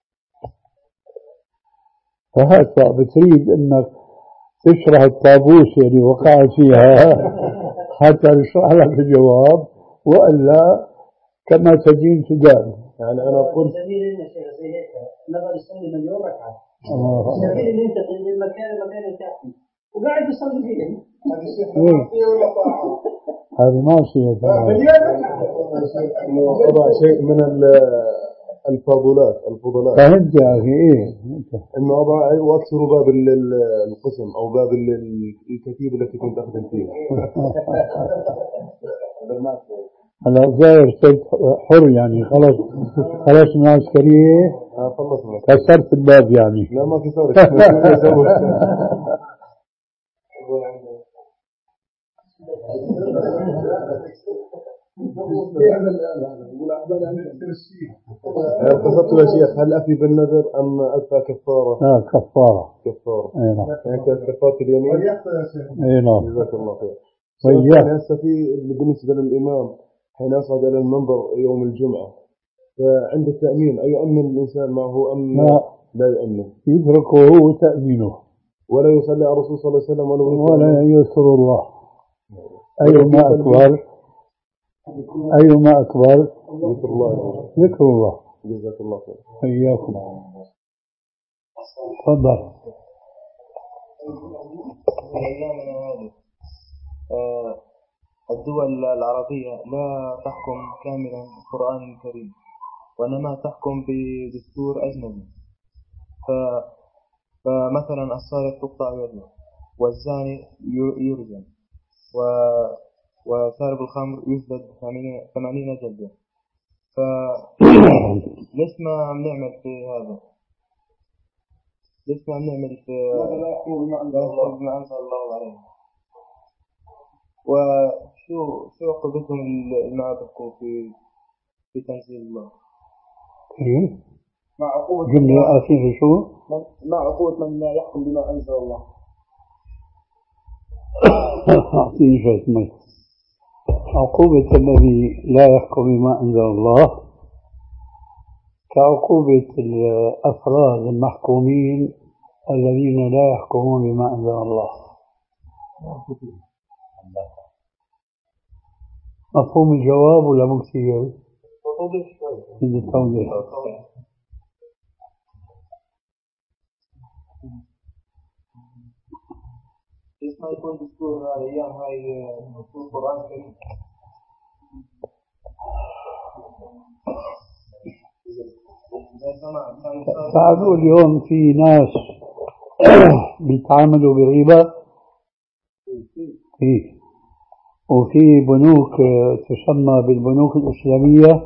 فهذا بتريد أنك تشرح الطابوس اللي وقع فيها حتى نشرح لك الجواب، وإلا كما تدين تدان. يعني أنا قلت سبيل إن شيء زي هيك نظر يصلي مليون ركعة سبيل إن أنت من مكان لمكان الكافي وقاعد يصلي فيه. هذه معصية. إنه أضع شيء من الفضلات الفضلات. فهمت يا أخي إيه؟ إنه أضع وأكسر باب القسم أو باب الكتيبة التي كنت أخدم فيها. هلا ظاهر صرت حر يعني خلاص خلاص من العسكرية كسرت الباب يعني. لا ما كسرت. قصدت يا شيخ هل أفي بالنذر أم أدفع كفارة؟ لا كفارة. كفارة. أي نعم. يعني كفارة اليمين. أي نعم. جزاك الله خير. وياه. هسه في بالنسبة للإمام حين يصعد إلى المنبر يوم الجمعة فعند التأمين أيؤمن الإنسان معه أم لا, لا يؤمن؟ يتركه هو تأمينه ولا يصلي على الرسول صلى الله عليه وسلم ولا, ولا يذكر الله. أيما أكبر أيما أكبر ذكر الله. ذكر الله. جزاك الله خير. إياكم. تفضل. الدول العربية لا تحكم كاملا القرآن الكريم وإنما تحكم بدستور أجنبي. فمثلا السارق تقطع يده والزاني يرجم وشارب الخمر يجلد ثمانين جلدة. فليش ما عم نعمل في هذا؟ ليش ما عم نعمل في بما أنزل الله عليه؟ وشو شو عقوبتهم اللي ما بيحكموا في في تنزيل الله؟ إيه؟ مع عقوبة جملة أخيرة شو؟ مع عقوبة من لا يحكم بما أنزل الله. أعطيني شوية مي. عقوبة الذي لا يحكم بما أنزل الله كعقوبة الأفراد المحكومين الذين لا يحكمون بما أنزل الله. مفهوم الجواب ولا مو كثير؟ توضيح شوي. بدي توضيح. ليش ما يكون دستور هاي أيام هاي دستور القرآن الكريم؟ تعالوا اليوم في ناس بيتعاملوا بالربا فيه، وفي بنوك تسمى بالبنوك الإسلامية،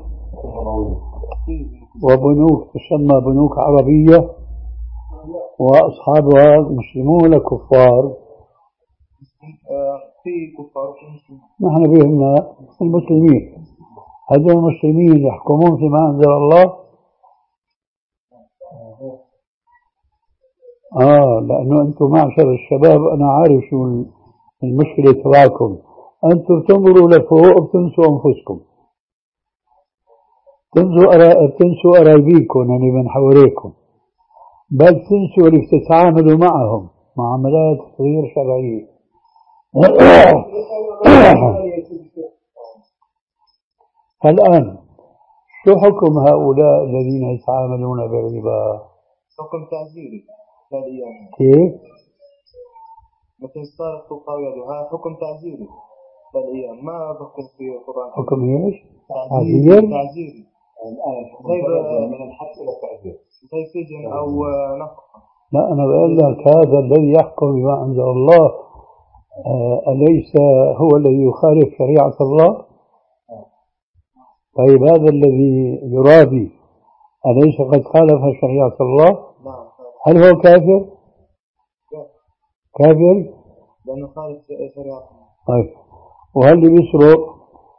وبنوك تسمى بنوك عربية، وأصحابها مسلمون ولا كفار؟ في كفار وفي مسلمين. نحن بهمنا المسلمين. هذول المسلمين يحكمون فيما أنزل الله؟ آه لأنه أنتم معشر الشباب أنا عارف شو المشكلة تبعكم. أنتم بتنظروا لفوق وبتنسوا أنفسكم، بتنسوا قرايبيكم اللي من حواليكم، بل تنسوا اللي بتتعاملوا معهم معاملات غير شرعية. الآن شو حكم هؤلاء الذين يتعاملون بالربا؟ حكم تعزيري فعليا. كيف؟ مثل صار الفقهاء هذا حكم تعزيري فعليا، ما بحكم في القرآن. حكم ايش؟ تعزيري. تعزيري. الآن زي من الحبس إلى التعزير. زي سجن أو نفقة. لا أنا بقول لك هذا الذي يحكم بما أنزل الله أليس هو الذي يخالف شريعة الله؟ طيب هذا الذي يرابي أليس قد خالف شريعة الله؟ هل هو كافر؟ كافر؟ لأنه خالف شريعة الله. طيب وهل اللي بيسرق؟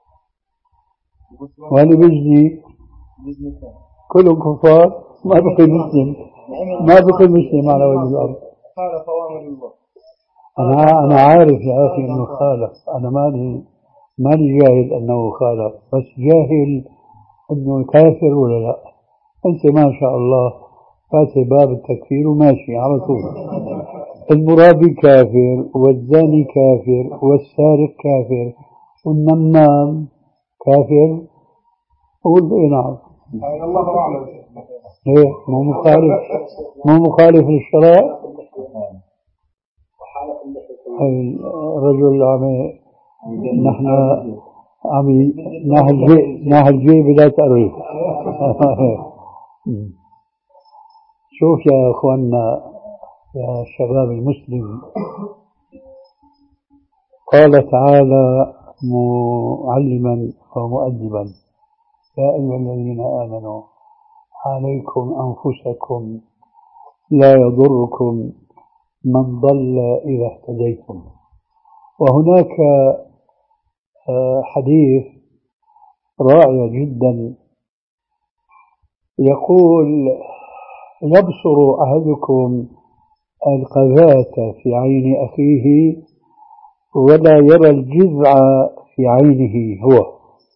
وهل اللي بيزني؟ كلهم كفار، ما بقي مسلم، ما بقي مسلم على وجه الأرض. خالف أوامر الله. أنا أنا عارف يا أخي إنه خالف، أنا ماني ماني جاهل أنه خالف، بس جاهل إنه كافر ولا لا. أنت ما شاء الله فاتح باب التكفير وماشي على طول. المرابي كافر، والزاني كافر، والسارق كافر، والنمام كافر. قول إيه نعم. الله أعلم. إيه مو مخالف، مو مخالف للشرع. الرجل عم نحن عم ناهل جي ناهل جي بلا تأريخ. شوف يا أخواننا يا شباب المسلم، قال تعالى معلما ومؤدبا: يا أيها الذين آمنوا عليكم أنفسكم لا يضركم من ضل إذا اهتديتم. وهناك حديث رائع جدا يقول: يبصر أحدكم القذاة في عين أخيه ولا يرى الجذع في عينه هو.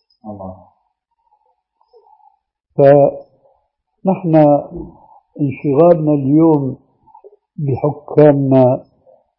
فنحن انشغالنا اليوم بحكامنا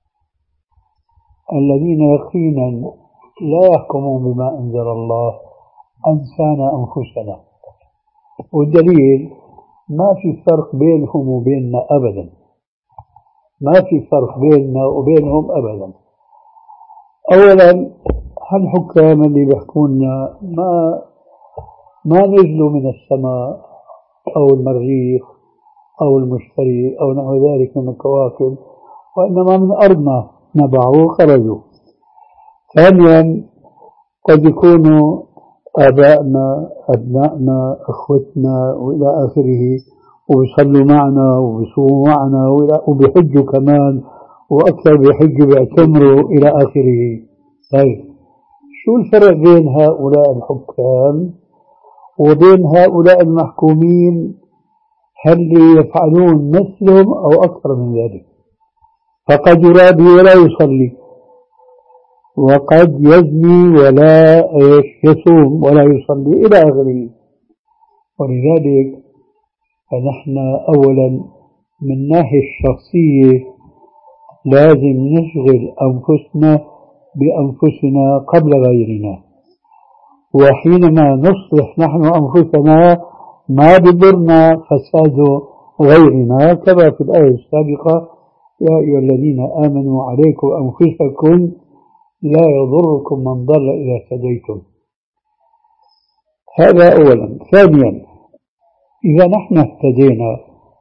الذين يقينا لا يحكمون بما أنزل الله أنسانا أنفسنا، والدليل ما في فرق بينهم وبيننا أبدا، ما في فرق بيننا وبينهم أبدا. أولا هالحكام اللي بيحكونا ما ما نزلوا من السماء أو المريخ أو المشتري أو نحو ذلك من الكواكب، وإنما من أرضنا نبعوا وخرجوا. ثانيا قد يكونوا آبائنا، أبنائنا، أخوتنا وإلى آخره، وبيصلوا معنا وبيصوموا معنا وبيحجوا كمان، وأكثر بيحجوا بيعتمروا إلى آخره. طيب شو الفرق بين هؤلاء الحكام وبين هؤلاء المحكومين؟ هل يفعلون مثلهم أو أكثر من ذلك؟ فقد يرابي ولا يصلي، وقد يزني ولا يصوم ولا يصلي إلى آخره. ولذلك فنحن أولا من ناحية الشخصية لازم نشغل أنفسنا بأنفسنا قبل غيرنا، وحينما نصلح نحن أنفسنا ما بضرنا فساد غيرنا، كما في الآية السابقة: يا أيها الذين آمنوا عليكم أنفسكم لا يضركم من ضل إذا اهتديتم. هذا أولا. ثانيا إذا نحن اهتدينا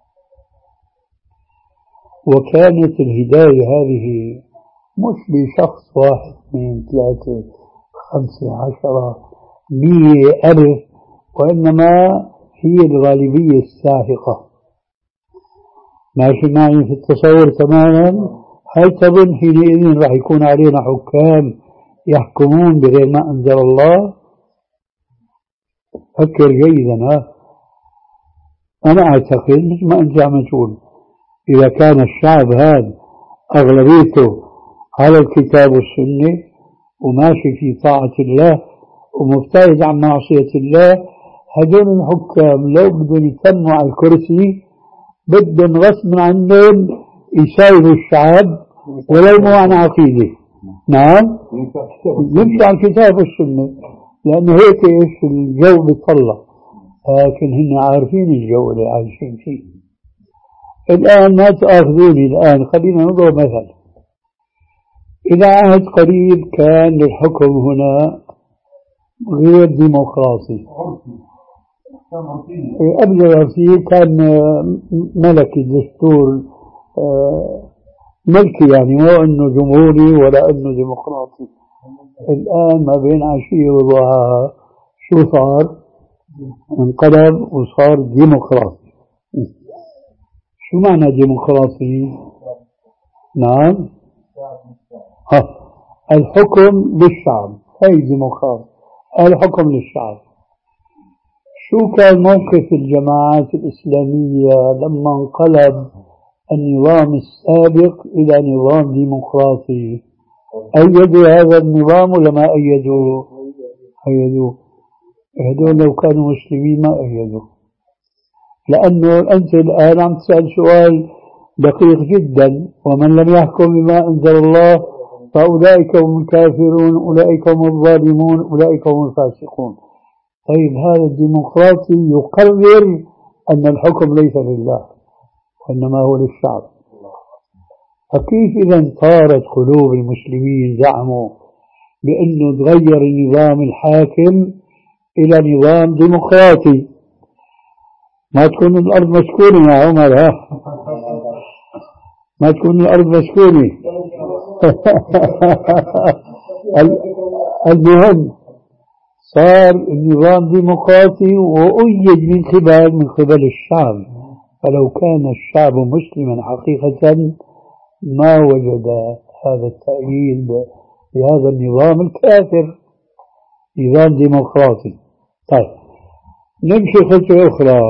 وكانت الهداية هذه مش بشخص واحد اثنين ثلاثة خمسة عشرة مية ألف، وإنما هي الغالبية الساحقة. ماشي معي في التصور تماما؟ هل تظن حينئذ راح يكون علينا حكام يحكمون بغير ما أنزل الله؟ فكر جيدا. ها أنا أعتقد مثل ما أنت عم تقول، إذا كان الشعب هذا أغلبيته على الكتاب والسنة وماشي في طاعة الله ومبتعد عن معصية الله، هدول الحكام لو بدهم يتموا على الكرسي بدهم غصب عنهم يسايروا الشعب ولو مو عن عقيدة. نعم يمشي على الكتاب والسنة، لأنه هيك إيش الجو بيطلع، لكن هن عارفين الجو اللي عايشين فيه. الآن ما تأخذوني، الآن خلينا نضرب مثل. إلى عهد قريب كان الحكم هنا غير ديمقراطي، قبل العرفية كان ملكي، دستور ملكي، يعني مو انه جمهوري ولا انه ديمقراطي. الان ما بين عشية وضحاها شو صار؟ انقلب وصار ديمقراطي. شو معنى ديمقراطي؟ نعم، ها الحكم للشعب، هي ديمقراطي، الحكم للشعب. شو كان موقف الجماعات الإسلامية لما انقلب النظام السابق إلى نظام ديمقراطي؟ أيدوا هذا النظام ولا ما أيدوا؟ أيدوا. هذول لو كانوا مسلمين ما أيدوا، لأنه أنت الآن عم تسأل سؤال دقيق جدا: ومن لم يحكم بما أنزل الله فأولئك هم الكافرون، أولئك هم الظالمون، أولئك هم الفاسقون. طيب هذا الديمقراطي يقرر أن الحكم ليس لله وإنما هو للشعب. فكيف إذا طارت قلوب المسلمين زعموا بأنه تغير النظام الحاكم إلى نظام ديمقراطي؟ ما تكون الأرض مسكونة يا عمر، ها ما تكون الأرض مسكونة. المهم صار النظام ديمقراطي وأيد من قبل من قبل الشعب. فلو كان الشعب مسلما حقيقة ما وجد هذا التأييد بهذا النظام الكافر، نظام ديمقراطي. طيب نمشي خطوة أخرى.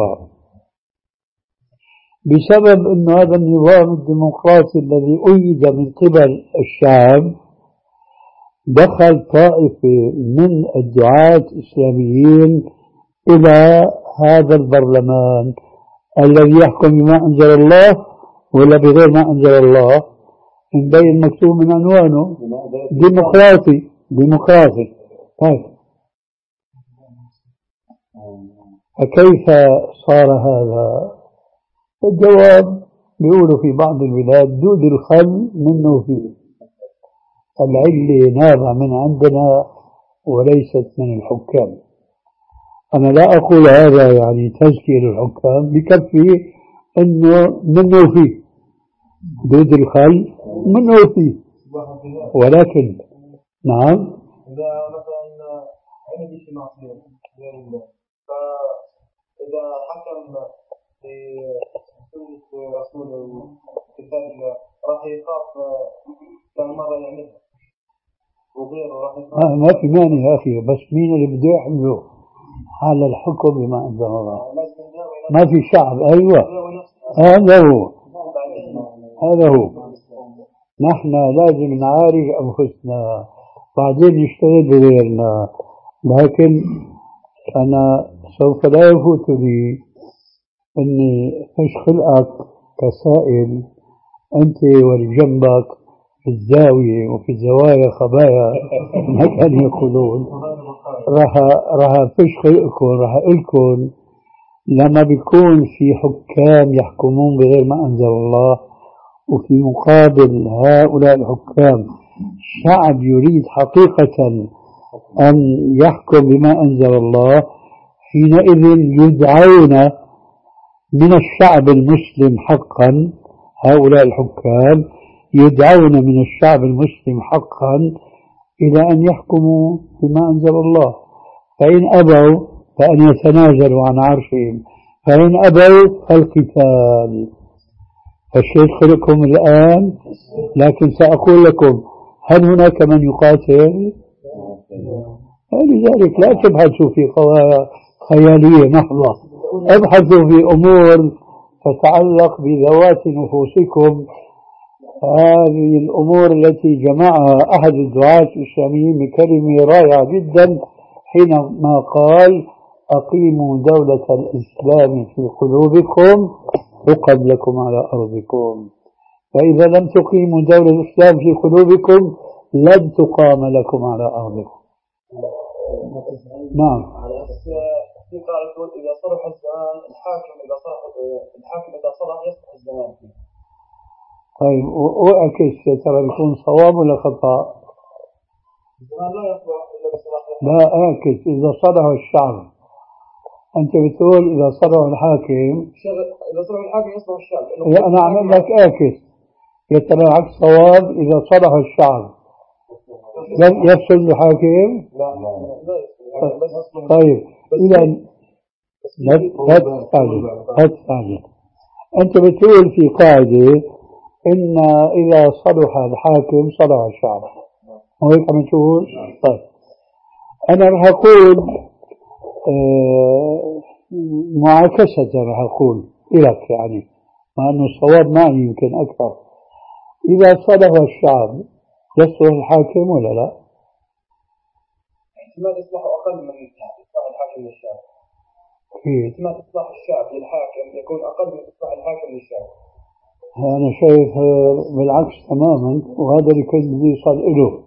بسبب أن هذا النظام الديمقراطي الذي أيد من قبل الشعب دخل طائفة من الدعاة الإسلاميين إلى هذا البرلمان الذي يحكم بما أنزل الله ولا بغير ما أنزل الله، مبين مكتوب من عنوانه ديمقراطي. ديمقراطي. طيب فكيف صار هذا؟ الجواب بيقولوا في بعض البلاد دود الخل منه فيه، العلة نابعة من عندنا وليست من الحكام. أنا لا أقول هذا يعني تزكية للحكام، بكفي أنه منه فيه دود الخل منه فيه، ولكن نعم إذا مثلا عندي شيء معصية غير الله، فإذا حكم بسنة رسوله وكتاب الله راح يخاف كم مرة يعملها وغيره راح يخاف. آه ما في مانع يا أخي، بس مين اللي بده يحمله على الحكم بما أنزل الله؟ ما في شعب. أيوة هذا هو، هذا هو. نحن لازم نعالج أنفسنا بعدين نشتغل بغيرنا. لكن أنا سوف لا يفوتني أني أشخلقك كسائل أنت والجنبك في الزاوية وفي الزوايا خبايا ما كانوا يقولون. راح راح أشخلقكم، راح أقولكم لما بيكون في حكام يحكمون بغير ما أنزل الله وفي مقابل هؤلاء الحكام شعب يريد حقيقة أن يحكم بما أنزل الله، حينئذ يدعون من الشعب المسلم حقا، هؤلاء الحكام يدعون من الشعب المسلم حقا إلى أن يحكموا بما أنزل الله، فإن أبوا فأن يتنازلوا عن عرشهم، فإن أبوا فالقتال. فالشيخ خلقكم الآن، لكن سأقول لكم هل هناك من يقاتل؟ لذلك لا تبحثوا في خيالية محضة، ابحثوا في أمور تتعلق بذوات نفوسكم. هذه الأمور التي جمعها أحد الدعاة الإسلاميين بكلمة رائعة جدا حينما قال: أقيموا دولة الإسلام في قلوبكم تقم لكم على أرضكم، فإذا لم تقيموا دولة الإسلام في قلوبكم لن تقام لكم على أرضكم. نعم. في قاعدة تقول إذا صلح الزمان الحاكم إذا صلح الحاكم إذا صلح يصلح الزمان. طيب وأكيد يا ترى يكون صواب ولا خطأ؟ الزمان لا يصلح إلا بصلاح الحاكم. لا أكيد إذا صلح الشعب. أنت بتقول إذا صلح الحاكم، إذا صلح الحاكم يصلح الشعب. يا أنا أعمل لك أكيد يا ترى عكس صواب. إذا صلح الشعب يفسد الحاكم؟ لا لا. طيب إذا لا تستعجل لا تستعجل. أنت بتقول في قاعدة إن إذا صلح الحاكم صلح الشعب، هو هيك عم تقول؟ طيب أنا رح أقول آه معاكسة، رح أقول لك يعني مع أنه الصواب معي يمكن أكثر. إذا صلح الشعب يصلح الحاكم ولا لا؟ احتمال إصلاحه أقل من إصلاح الحاكم للشعب. احتمال إصلاح الشعب للحاكم يكون أقل من إصلاح الحاكم للشعب. أنا شايف بالعكس تماما، وهذا اللي كنت بدي يوصل إله.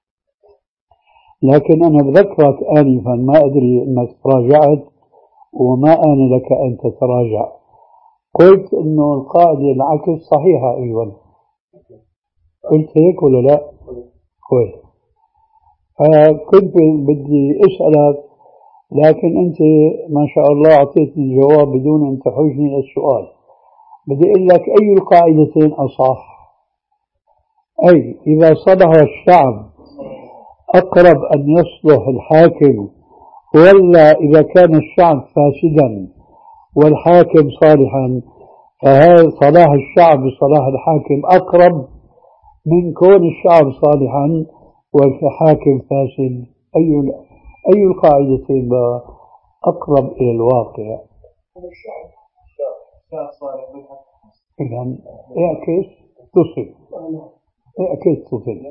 لكن أنا بذكرك آنفا، ما أدري أنك تراجعت وما آن لك أن تتراجع، قلت أنه القاعدة العكس صحيحة أيضا. قلت هيك ولا لا؟ كويس. فكنت بدي أسألك، لكن أنت ما شاء الله أعطيتني الجواب بدون أن تحوجني للسؤال. بدي أقول لك أي القاعدتين أصح؟ أي إذا صلح الشعب أقرب أن يصلح الحاكم، ولا إذا كان الشعب فاسدا والحاكم صالحا فهذا صلاح الشعب بصلاح الحاكم أقرب من كون الشعب صالحا والحاكم فاسد؟ أي أي القاعدتين أقرب إلى الواقع؟ الشعب الشعب صالح. إذن اعكس تصل، اعكس تصل.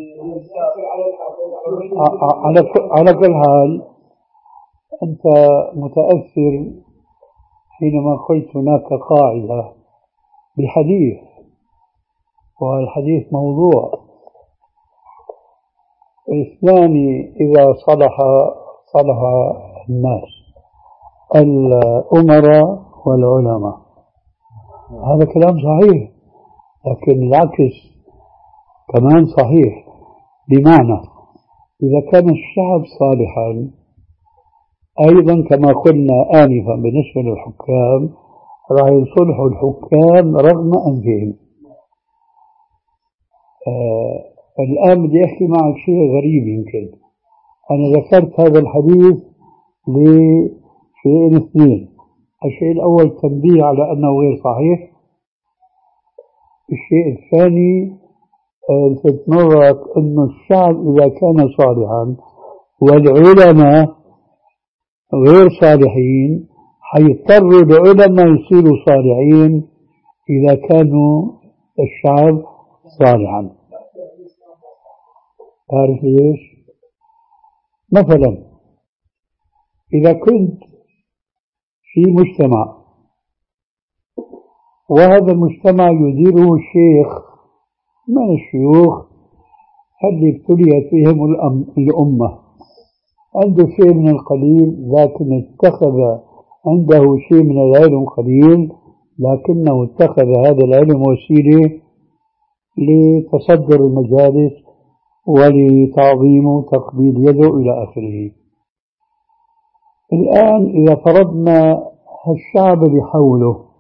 على على كل حال أنت متأثر حينما قلت هناك قاعدة بحديث، والحديث موضوع: اثنان إذا صلح صلح الناس، الأمراء والعلماء. هذا كلام صحيح، لكن العكس كمان صحيح، بمعنى إذا كان الشعب صالحا أيضا كما قلنا آنفا بالنسبة للحكام راح يصلحوا الحكام رغم أنفهم. آه الآن بدي أحكي معك شيء غريب. يمكن أنا ذكرت هذا الحديث لشيئين اثنين: الشيء الأول تنبيه على أنه غير صحيح، الشيء الثاني لفت نظرك أن الشعب إذا كان صالحا والعلماء غير صالحين حيضطروا العلماء يصيروا صالحين إذا كانوا الشعب صالحا. تعرف ليش؟ مثلا إذا كنت في مجتمع وهذا المجتمع يديره شيخ من الشيوخ اللي ابتليت فيهم الأمة، عنده شيء من القليل لكن اتخذ عنده شيء من العلم قليل، لكنه اتخذ هذا العلم وسيلة لتصدر المجالس ولتعظيم وتقبيل يده إلى آخره. الآن إذا فرضنا الشعب اللي حوله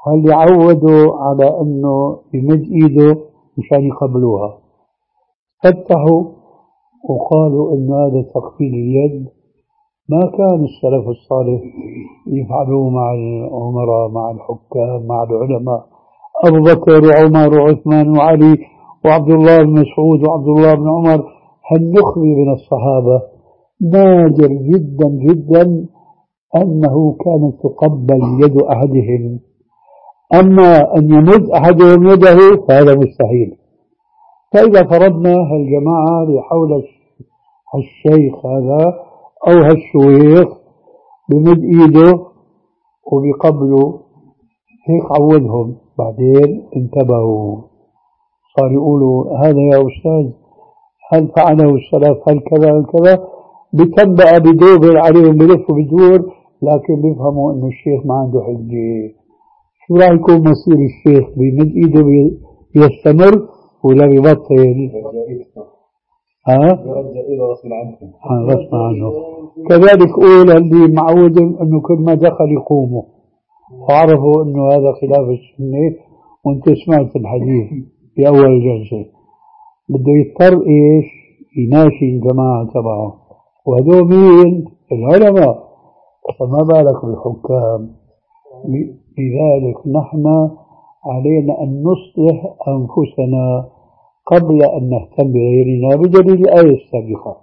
هل يعودوا على أنه يمد إيده مشان يقبلوها، فتحوا وقالوا أن هذا تقبيل اليد ما كان السلف الصالح يفعلوه مع الأمراء مع الحكام مع العلماء. أبو بكر وعمر وعثمان وعلي وعبد الله بن مسعود وعبد الله بن عمر، هالنخبة من الصحابة نادر جدا جدا أنه كانت تقبل يد أحدهم، أما أن يمد أحدهم يده فهذا مستحيل. فإذا فرضنا هالجماعة اللي حول هالشيخ هذا أو هالشويخ بمد إيده وبيقبلوا هيك عودهم، بعدين انتبهوا صار يقولوا هذا يا أستاذ هل فعله السلف هل كذا هل كذا، بتنبأ بدوبر عليهم بلفوا بدور، لكن بيفهموا إنه الشيخ ما عنده حجة. شو راح يكون مصير الشيخ؟ بيمد إيده بيستمر ولا بيبطل؟ ها؟ يرجع إيده غصب عنه. غصب عنه. كذلك قول اللي معود إنه كل ما دخل يقوموا، وعرفوا إنه هذا خلاف السنة، وأنت سمعت الحديث في أول جلسة، بده يضطر إيش؟ يناشي الجماعة تبعه، وهذول مين؟ العلماء، فما بالك بالحكام. لذلك نحن علينا أن نصلح أنفسنا قبل أن نهتم بغيرنا بدليل الآية السابقة.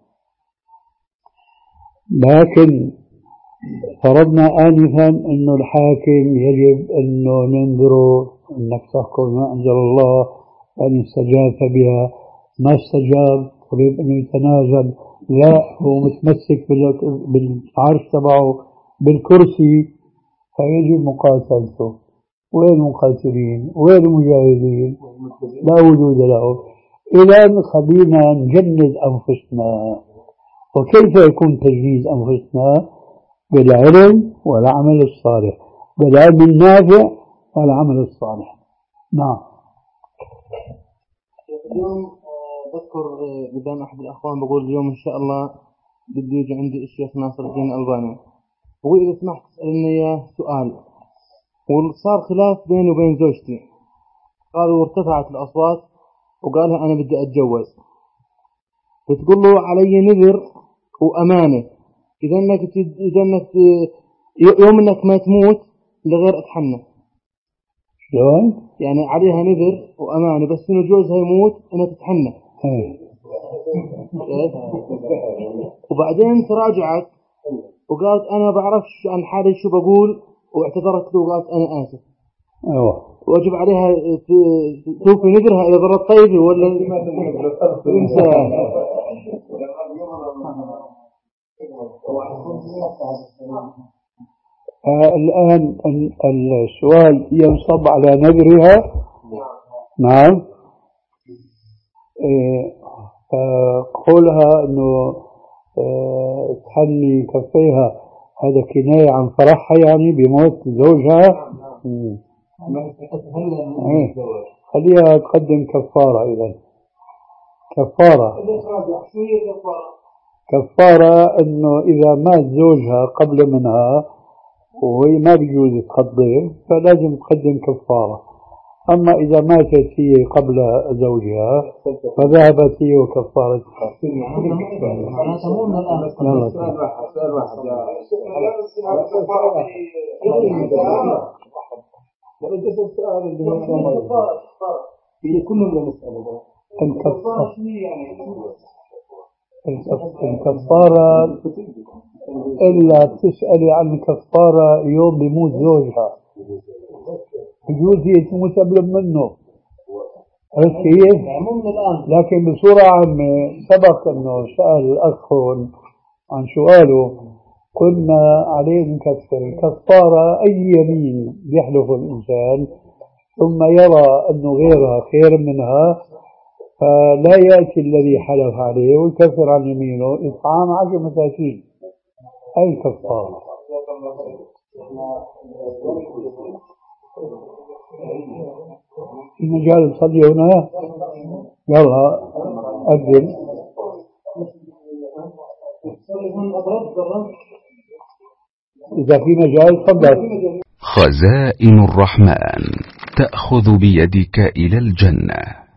لكن فرضنا آنفا أنه الحاكم يجب أنه ننظر أنك تحكم ما أنزل الله، أن استجاب بها ما استجاب يريد أنه يتنازل، لا هو متمسك بالعرش تبعه بالكرسي، فيجب مقاتلته. وين المقاتلين؟ وين المجاهدين؟ لا وجود له. إذن خلينا نجند أنفسنا. وكيف يكون تجنيد أنفسنا؟ بالعلم والعمل الصالح، بالعلم النافع والعمل الصالح. نعم. اليوم بذكر قدام أحد الأخوان بقول اليوم إن شاء الله بده يجي عندي الشيخ ناصر الدين الألباني، بقول إذا سمحت تسألني إياه سؤال. وصار خلاف بيني وبين زوجتي، قالوا وارتفعت الأصوات وقالها أنا بدي أتجوز، بتقول له علي نذر وأمانة إذا إنك إذا إنك يوم إنك ما تموت لغير أتحنى. شلون؟ يعني عليها نذر وأمانة بس إنه جوزها يموت إنها تتحنى. وبعدين تراجعت وقالت أنا ما بعرفش عن حالي شو بقول، واعتذرت له وقالت أنا آسف. أيوة. واجب عليها توفي نذرها إذا ضرت طيبي ولا إنسى. آه الآن السؤال ينصب على نذرها. نعم. آه قولها أنه آه تحني كفيها، هذا كناية عن فرحها يعني بموت زوجها. خليها تقدم كفارة. إذا كفارة كفارة أنه إذا مات زوجها قبل منها وهي ما بيجوز تقدم فلازم تقدم كفارة. أما إذا ماتت هي قبل زوجها فذهبت هي وكفارتها. الكفارة إلا تسألي عن الكفارة يوم بيموت زوجها، يجوز هي تموت قبل منه، عرفت كيف؟ لكن بصورة عامة سبق أنه سأل الأخ عن سؤاله قلنا عليه نكفر. الكفارة أي يمين يحلف الإنسان ثم يرى أنه غيرها خير منها فلا يأتي الذي حلف عليه ويكفر عن يمينه إطعام عشر مساكين، أي كفارة. في مجال تصلي هنا؟ يلا أذن. إذا في مجال تفضل. خزائن الرحمن تأخذ بيدك إلى الجنة.